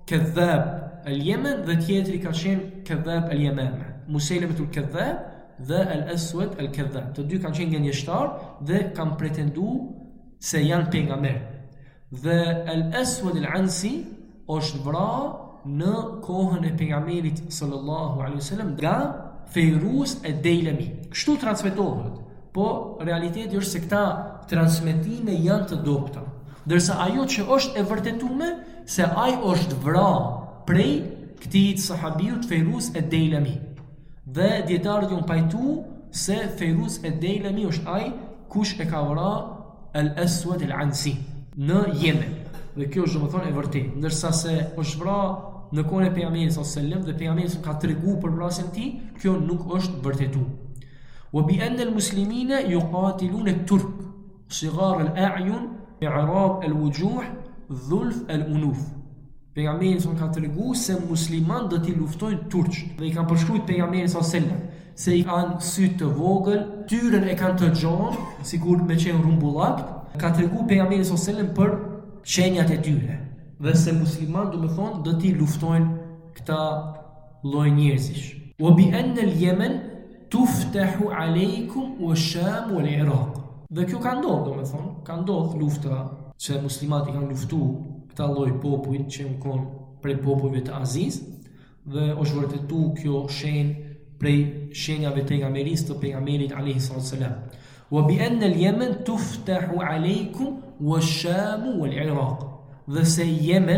Kadhab al-Yemen dhe tjetri ka qenë Kadhab al-Yamama. Musailamatul Kadhab dhe al-Aswad al-Kadhab. Të dy kanë qenë gënjeshtar dhe kanë pretenduar se janë pejgamber. Dhe al-Aswad al-Ansi është vra në kohën e pejgamberit sallallahu alaihi wasallam nga Fejrus e Dejlemi. Kështu transmetohet, po realiteti është se këta transmetime janë të dobta. Ndërsa ajo që është e vërtetuar se ai është vra prej këtij sahabiut Fejrus e Dejlemi. Dhe dietarët janë pajtu se Fejrus e Dejlemi është ai kush e ka vra al-Aswad al-Ansi në Yemen. Dhe kjo është domethënë e vërtetë, ndërsa se është vra në kohën e pejgamberit sallallahu alaihi wasallam dhe pejgamberi ka treguar për vrasjen e tij, kjo nuk është vërtetuar. Wa bi anna al-muslimina yuqatiluna at-turk sighar al-a'yun i'rab al-wujuh dhulf al-unuf. Pejgamberi ka treguar se muslimanët do t'i luftojnë turqët dhe I kanë përshkruajtur pejgamberin sallallahu alaihi wasallam se I kanë sy të vogël, tyrën e kanë të gjatë, sikur me qenë rumbullak. Ka treguar pejgamberi sallallahu alaihi wasallam për shenjat e tyre. Dhe se musliman do me thonë do t'i luftojnë këta lloj njerëzish. Wa bi anna al-Yemen tuftahu alaykum wa Sham wal Iraq. Dhe kjo ka ndodhur, do me thonë, ka ndodhur lufta që muslimanët kanë luftuar këta lloj popujt që kanë prej popujve të Azis dhe është vërtetuar kjo shenjë prej shenjave të pejgamberisë të pejgamberit alayhi salatu wasalam. Wa bi anna al-Yemen tuftahu alaykum wa Sham wal Iraq. Dhe se Yemen,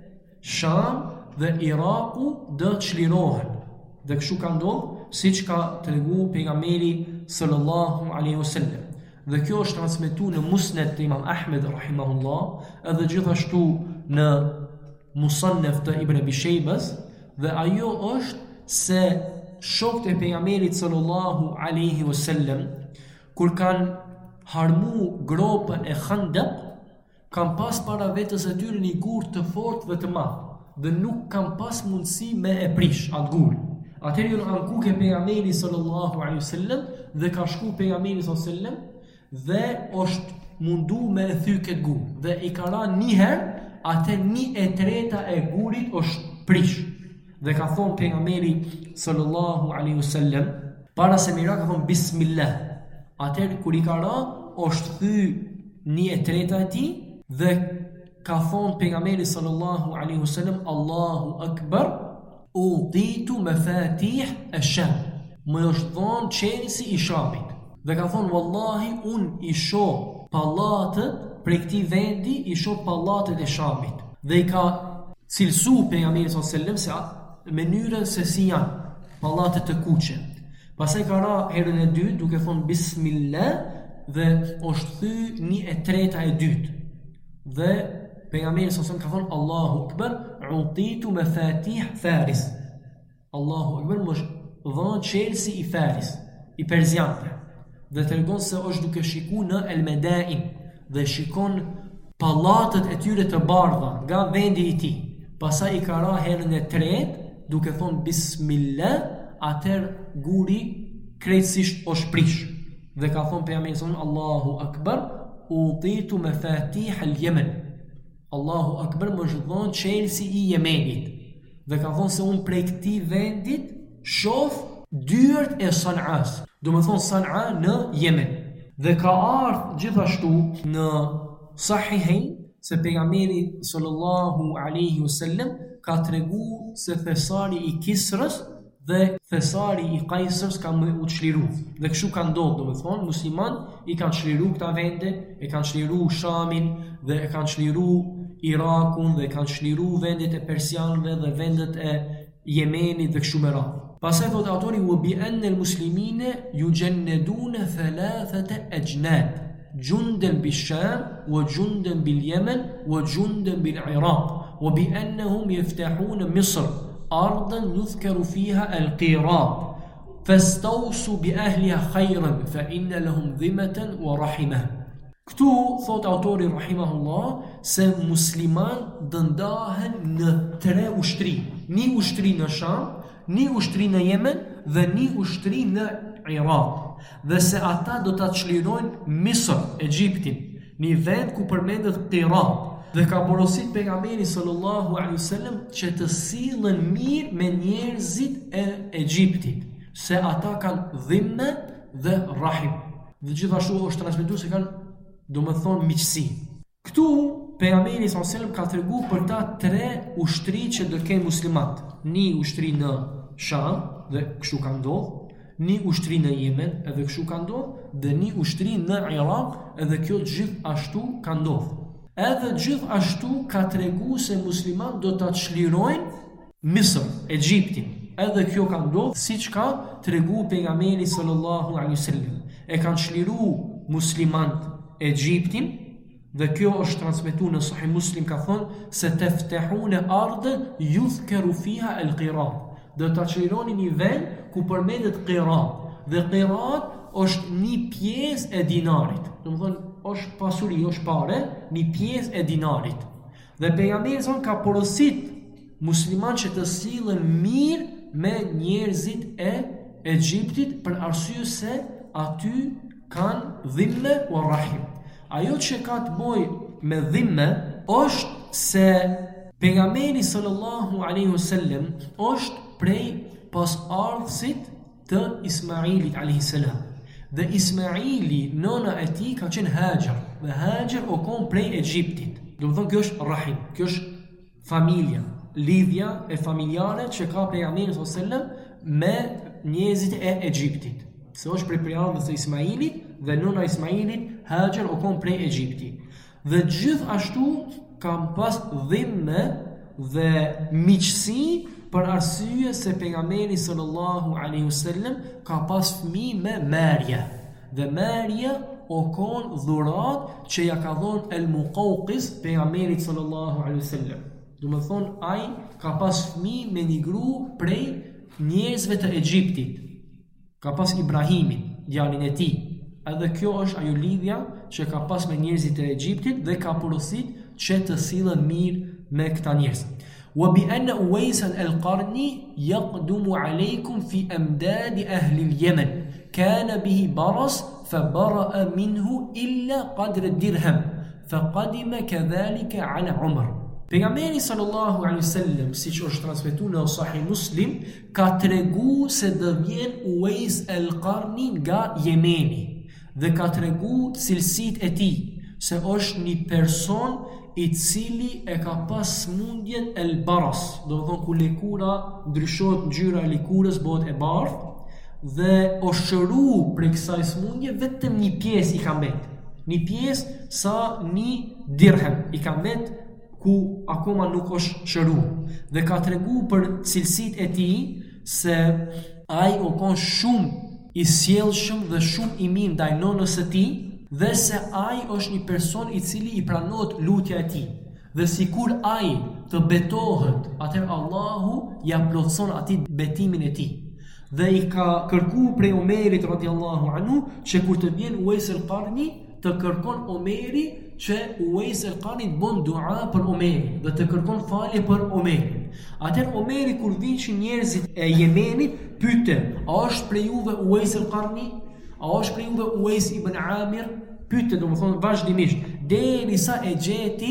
Sham dhe Iraku do të çlirohen. Dhe kështu ka ndodhur, siç ka treguar pejgamberi sallallahu alaihi wasallam. Dhe kjo është transmetuar në Musnad të Imam Ahmed rahimahullah, edhe gjithashtu në Musannaf të Ibn Abi Shaybas, dhe ajo është se shokët e pejgamberit sallallahu alaihi wasallam kur kanë harmu gropën e Khandaq, kam pas para vetës e tyre një gur të fortë dhe të madh, dhe nuk kam pas mundësi me e prish atë gur. Atëherë ju anku ke pejgamberi sallallahu alaihi wasallam dhe ka shku pejgamberi sallallahu alaihi wasallam dhe është mundu me e thy këtë gur dhe i ka ra një herë, atë 1/3 e gurit është prish. Dhe ka thonë pejgamberi sallallahu alaihi wasallam para se mira ka thonë bismillah. Atëherë kur i ka ra është thy 1/3 e tij dhe ka thonë pejgamberi sallallahu alaihi wasallam Allahu akbar utitu mafatih ash-sham. Më është dhënë çelësi i Shamit. Dhe ka thonë wallahi un i shoh pallatët prej këtij vendi, i shoh pallatët e Shamit. Dhe i ka cilësu pejgamberi sallallahu alaihi wasallam se mënyrën se si janë pallatët të kuqe. Pastaj ka ra herën e dytë duke thonë bismillah dhe është thy 1/3 e dytë. Dhe pejgamberi sallallahu alaihi wasallam ka thonë Allahu akbar utitu mafatih Faris. Allahu akbar më dhënë çelësi i Faris, i perzianëve. Dhe tregon se është duke shiku në El Medain dhe shikon pallatët e tyre të bardha nga vendi i tij. Pastaj i ka ra herën e tretë duke thonë bismillah, atëherë guri krejtësisht është prish. Dhe ka thonë pejgamberi sallallahu Allahu akbar utitu mafatih al-Yemen. Allahu akbar më është dhënë çelësi i Yemenit. Dhe ka thonë se unë prej këtij vendit shoh dyert e San'as. Do më thonë San'a në Yemen. Dhe ka ardhur gjithashtu në Sahihain se pejgamberi sallallahu alaihi wasallam ka tregu se thesari i Kisrës dhe thesari i Kajsërës ka më u çliru. Dhe kështu ka ndodhur, do të thonë, musliman i kanë çliru këta vende, e kanë çliru Shamin dhe e kanë çliru Irakun dhe kanë çliru vendet e persianëve dhe vendet e Yemenit dhe kështu me radhë. Pastaj thot autori wa bi anna al-muslimina yujannaduna thalathata ajnad, jundan bil-Sham wa jundan bil-Yemen wa jundan bil-Iraq, wa bi annahum yaftahuna Misr ardan yuzkaru fiha al-Qirat fastawsu bi ahliha khayran fa inna lahum dhimatan wa rahimah. Këtu thot autori rahimahullah se musliman dëndahen në 3 ushtri. Një ushtri në Sham, një ushtri në Yemen dhe një ushtri në Irak. Dhe se ata do ta çlirojnë Misr, Egjiptin, një vend ku përmendet Qirat. Dhe ka porosit pejgamberi sallallahu alaihi wasallam që të sillen mirë me njerëzit e Egjiptit, se ata kanë dhimme dhe rahim. Dhe gjithashtu është transmetuar se kanë, do më thonë, miqësi. Këtu pejgamberi sallallahu alaihi wasallam ka treguar për ta 3 ushtri që do të kenë muslimanët. Një ushtri në Sham dhe kështu ka ndodhur, një ushtri në Yemen edhe kështu ka ndodhur, dhe një ushtri në Irak edhe kjo gjithashtu ka ndodhur. Edhe gjithashtu ka treguar se muslimanët do ta çlirojnë Misr, Egjiptin. Edhe kjo ka ndodhur siç ka treguar pejgamberi sallallahu alaihi wasallam. E kanë çliruar muslimanët Egjiptin dhe kjo është transmetuar në Sahih Muslim, ka thonë se teftehune ardën yuzkaru fiha al-Qirat. Do ta çlironi një vend ku përmendet Qirat. Dhe Qirat është një pjesë e dinarit. Do të thonë është pasuri, është pare, një pjesë e dinarit. Dhe pejgamberi son ka porosit musliman që të sillen mirë me njerëzit e Egjiptit për arsye se aty kanë dhimme wa rahim. Ajo që ka të bëj me dhimme është se pejgamberi sallallahu alaihi wasallam është prej pasardhësit të Ismailit alaihi salam. Dhe Ismaili, nëna e tij ka qenë Hajar, dhe Hajar o kon prej Egjiptit. Do të thonë kjo është rahim, kjo është familja, lidhja e familjare që ka pejgamberi sallallahu alaihi wasallam me njerëzit e Egjiptit. Se është prej prindërve të Ismailit dhe nëna e Ismailit Hajar o kon prej Egjiptit. Dhe gjithashtu kam pas dhimme dhe miqësi për arsye se pejgamberi sallallahu alaihi wasallam ka pas fëmijë me Maria. Dhe Maria o kon dhurat që ja ka dhënë El Muqawqis pejgamberit sallallahu alaihi wasallam. Do të thonë ai ka pas fëmijë me një gru prej njerëzve të Egjiptit. Ka pas Ibrahimin, djalin e tij. Edhe kjo është ajo lidhja që ka pas me njerëzit e Egjiptit dhe ka porosit që të sillen mirë me këta njerëz. Wa bi anna Uwais al-Qarni yaqdumu alaykum fi amdad ahli al-Yaman kana bihi baras fabara'a minhu illa qadra dirham faqadima kadhalika ala Umar. Pejgamberi sallallahu alaihi wasallam, siç është transmetuar në Sahih Muslim, ka tregu se do vjen Uwais al-Qarni nga Jemeni dhe ka tregu cilësitë e tij, se është një person i cili e ka pas smundjen el baras, do të thonë ku lëkura ndryshohet ngjyra e lëkurës, bëhet e bardhë dhe është shëruar për kësaj smundje vetëm një pjesë i ka mbet. Një pjesë sa një dirhem i ka mbet ku akoma nuk është shëruar. Dhe ka tregu për cilësitë e tij se ai u kon shumë i sjellshëm dhe shumë i mirë ndaj nonës së tij, dhe se ai është një person i cili i pranohet lutja e tij. Dhe sikur ai të betohet, atëherë Allahu ja plotson atij betimin e tij. Dhe i ka kërkuar prej Omerit radhiyallahu anhu që kur të vjen Uwais al-Qarni të kërkon Omeri që Uwais al-Qarni të bën dua për Omerin dhe të kërkon falje për Omerin. Atëherë Omeri kur vinë njerëzit e Jemenit pyete, a është prej juve Uwais al-Qarni? A është prej juve Uwais ibn Amir? Pyete, do më thonë vazhdimisht, derisa e gjeti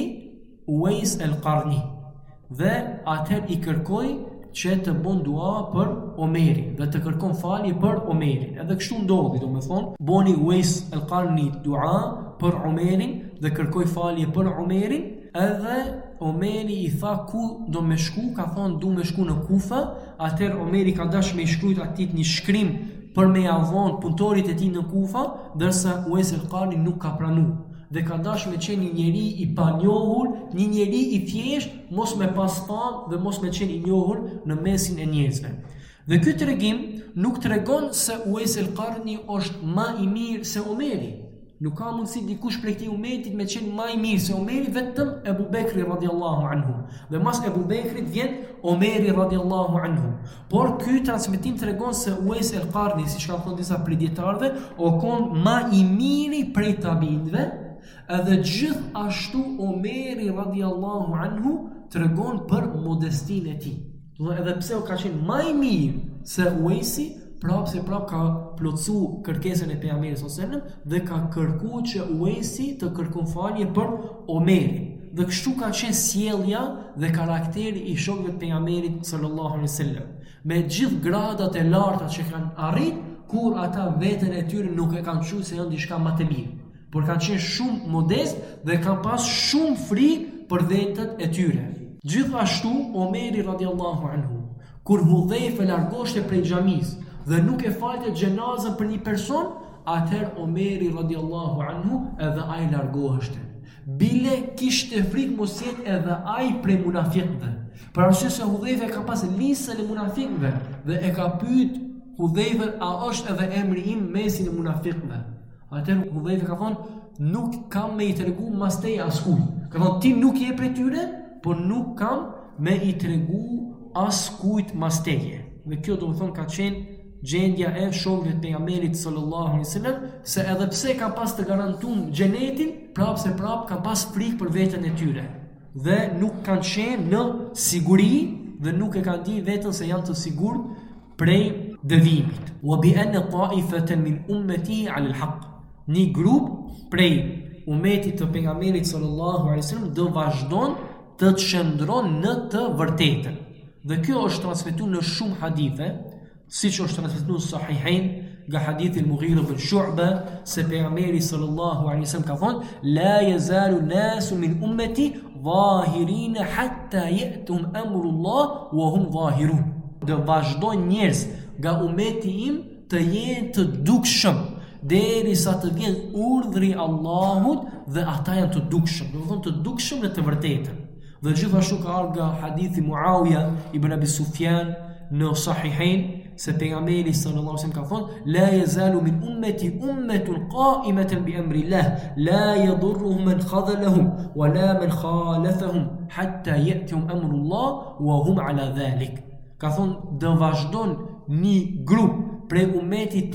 Uwais al-Qarni. Dhe atëherë i kërkoi që të bën dua për Omerin dhe të kërkon falje për Omerin. Edhe kështu ndodhi, do më thonë, boni Uwais al-Qarni dua për Omerin dhe kërkoi falje për Omerin, edhe Omeri i tha ku do me shku, ka thonë du me shku në Kufa. Atëherë Omeri ka dash me i shkrujt atit një shkrim për me javon punëtorit e tij në Kufa, ndërsa Uwais al-Qarni nuk ka pranuar. Dhe ka dash me qenë një njeri i panjohur, një njeri i thjesht, mos me pas famë dhe mos me qenë i njohur në mesin e njerëzve. Dhe ky tregim nuk tregon se Uwais al-Qarni është më i mirë se Omeri. Nuk ka mundësi dikush prej këtij umetit me qenë më i mirë se Omeri, vetëm Ebu Bekri radhiyallahu anhu. Dhe mas Ebu Bekrit vjen Omeri radhiyallahu anhu. Por ky transmetim tregon se Uwais al-Qarni, siç kanë thënë disa prej dietarëve, o kon më i miri prej tabinëve, edhe gjithashtu Omeri radhiyallahu anhu tregon për modestinë e tij. Do të edhe pse u ka qenë më i mirë se Uwaisi, prap ka plotsu kërkesën e pejgamberit sallallahu alajhi wasallam dhe ka kërkuar që Uwaisi të kërkon falje për Omerin. Dhe kështu ka qenë sjellja dhe karakteri i shokëve të pejgamberit sallallahu alajhi wasallam. Me gjithë gradat e larta që kanë arrit, kur ata veten e tyre nuk e kanë thënë se janë diçka më të mirë, por kanë qenë shumë modest dhe kanë pas shumë frikë për vetët e tyre. Gjithashtu Omeri radhiyallahu anhu, kur Hudhaifa largoshte prej xhamisë dhe nuk e falte xhenazën për një person, atëherë Omeri radhiyallahu anhu edhe ai largoheshte. Bile kishte frikë mos jetë edhe ai prej munafikëve. Për arsye se Hudhaifa ka pas listën e munafikëve dhe e ka pyet Hudhaifa, a është edhe emri im mesin e munafikëve? Atëherë Hudhaifa ka thonë, nuk kam me i tregu mas teje askujt. Ka thonë, ti nuk je prej tyre, por nuk kam me i tregu askujt mas teje. Dhe kjo do të thonë ka qenë gjendja e shokëve të pejgamberit sallallahu alaihi wasallam, se edhe pse ka pas të garantuar xhenetin, prap ka pas frikë për veten e tyre dhe nuk kanë qenë në siguri dhe nuk e kanë ditë veten se janë të sigurt prej dëvimit. Wa bi anna ta'ifatan min ummati 'ala al-haq. Një grup prej umetit të pejgamberit sallallahu alaihi wasallam do vazhdon të qëndron në të vërtetën. Dhe kjo është transmetuar në shumë hadithe, siç është transmetuar në Sahihain nga hadithi al-Mughira ibn Shu'ba, se pejgamberi sallallahu alaihi wasallam ka thonë, la yazalu nasu min ummati zahirin hatta ya'tum amrullah wa hum zahirun. Do vazhdojnë njerëz nga umeti im të jenë të dukshëm derisa të vjen urdhri i Allahut dhe ata janë të dukshëm, do të thonë të dukshëm në të vërtetën. Dhe gjithashtu ka ardhur nga hadithi Muawiya ibn Abi Sufyan në Sahihain, se pejgamberi sallallahu alaihi wasallam ka thonë, la yazalu min ummati ummatun qa'imatan bi amri Allah, la yadurruhum man khadhalahum wa la man khalafahum hatta ya'tihum amru Allah wa hum ala dhalik. Ka thonë, do vazhdon një grup prej ummetit tim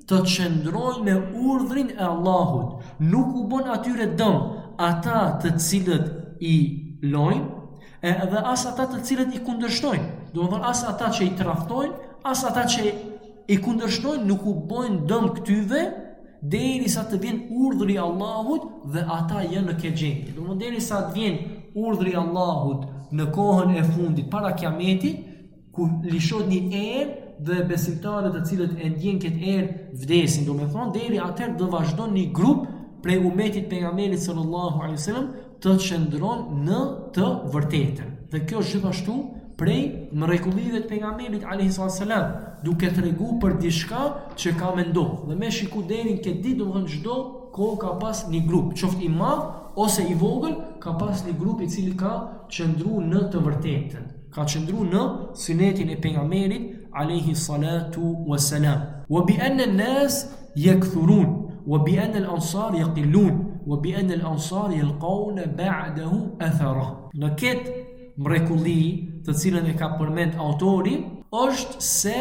të qëndrojnë me urdhrin e Allahut. Nuk u bën atyre dëm ata të cilët i lojnë, edhe as ata të cilët i kundërshtojnë. Do të thonë as ata që i tradhtojnë, as ata që i kundërshtojnë nuk u bojnë dëm këtyve derisa të vjen urdhri i Allahut dhe ata janë në këtë gjendje. Do të thonë derisa të vjen urdhri i Allahut në kohën e fundit para kiametit, ku lishohet një erë dhe besimtarët të cilët e ndjejnë këtë erë vdesin. Do të thonë deri atëherë do vazhdon një grup prej umetit pejgamberit sallallahu alaihi wasallam të qëndron në të vërtetën. Dhe kjo është gjithashtu prej mrekullive të pejgamberit alaihi wasallam, duke treguar për diçka që ka me ndodhur. Dhe me shiku deri në këtë ditë, do të thonë çdo kohë ka pas një grup, qoftë i madh ose i vogël, ka pas një grup i cili ka qëndruar në të vërtetën, ka qëndruar në sunetin e pejgamberit alayhi salatu wassalam. Wa bi anna an-nas yakthurun wa bi anna al-ansar yaqillun wa bi anna al-ansar yalqawna ba'dahu athara. Në këtë mrekulli të cilën e ka përmend autori është se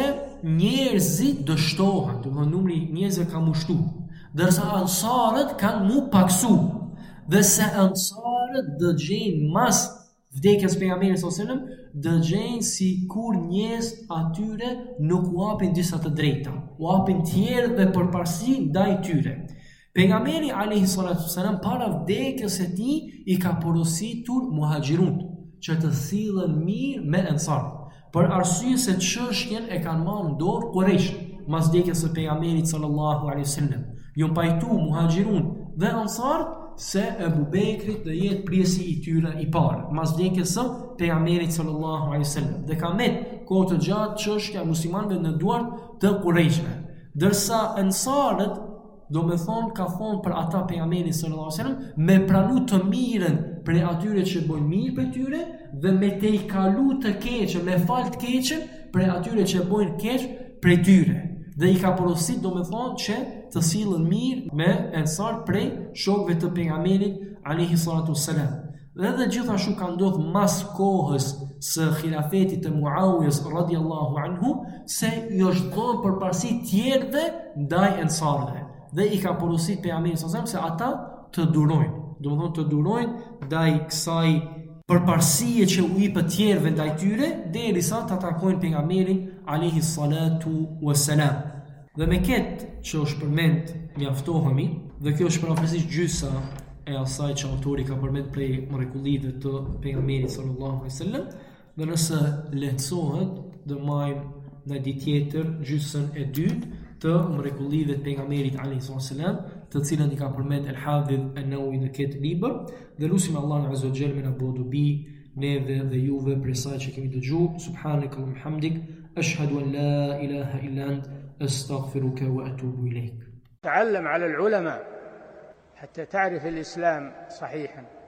njerëzit dështohen, do të thonë numri i njerëzve ka mushtuar, ndërsa ansarët kanë mu paksu. Dhe se ansarët dëgjejnë mas vdekjes pejgamberit sallallahu alajhi wasallam, dëgjejnë si kur njerëz atyre nuk u hapin disa të drejta, u hapin tjerë dhe përparësi ndaj tyre. Pejgamberi alayhi salatu wasallam para vdekjes së tij i ka porositur muhaxhirun që të sillen mirë me ansarët, për arsye se çështjen e kanë marrë në dorë Quraysh mas vdekjes së pejgamberit sallallahu alaihi wasallam. Ju pajtu muhaxhirun dhe ansarët se Ebu Bekrit dhe jetë prijesi i tyre i parë, mas vdekjes së pejgamberit sallallahu alaihi wasallam. Dhe ka met kohë të gjatë çështja e muslimanëve në duart të Qurayshve. Dërsa ansarët, do me thonë, ka thonë për ata pejgamberin sallallahu alaihi wasallam me pranu të mirën prej atyre që bojnë mirë për tyre dhe me te i kalu të keqën, me fal të keqën prej atyre që bojnë keq prej tyre. Dhe i ka porosit, do me thonë, që të sillen mirë me ansar prej shokëve të pejgamberit alayhi salatu wassalam. Dhe gjithashtu ka ndodhur mas kohës së khilafetit të Muawiyes radhiyallahu anhu se i është dhënë përparësi tjerëve ndaj ansarëve. Dhe i ka porosit pejgamberit sallallahu alajhi wasallam se ata të durojnë, do të thonë të durojnë ndaj kësaj përparësie që u jepet tjerëve ndaj tyre derisa ta takojnë pejgamberin alayhi salatu wassalam. Dhe me këtë që është përmend mjaftohemi, dhe kjo është përafërsisht gjysa e asaj që autori ka përmend prej mrekullive të pejgamberit sallallahu alaihi wasallam, dhe nëse lehtësohet do marrim në ditë tjetër gjysën e dytë të mrekullive të pejgamberit alayhi wasallam, të cilën i ka përmend El-Hafidh An-Nawawi në këtë libër, dhe lutim Allahun azza wa jalla me na bëu dobi neve dhe juve për sa që kemi dëgjuar. Subhanakallahumma hamdik, ashhadu an la ilaha illa ant, astaghfiruka wa atubu ilayk. تعلم على العلماء حتى تعرف الإسلام صحيحا.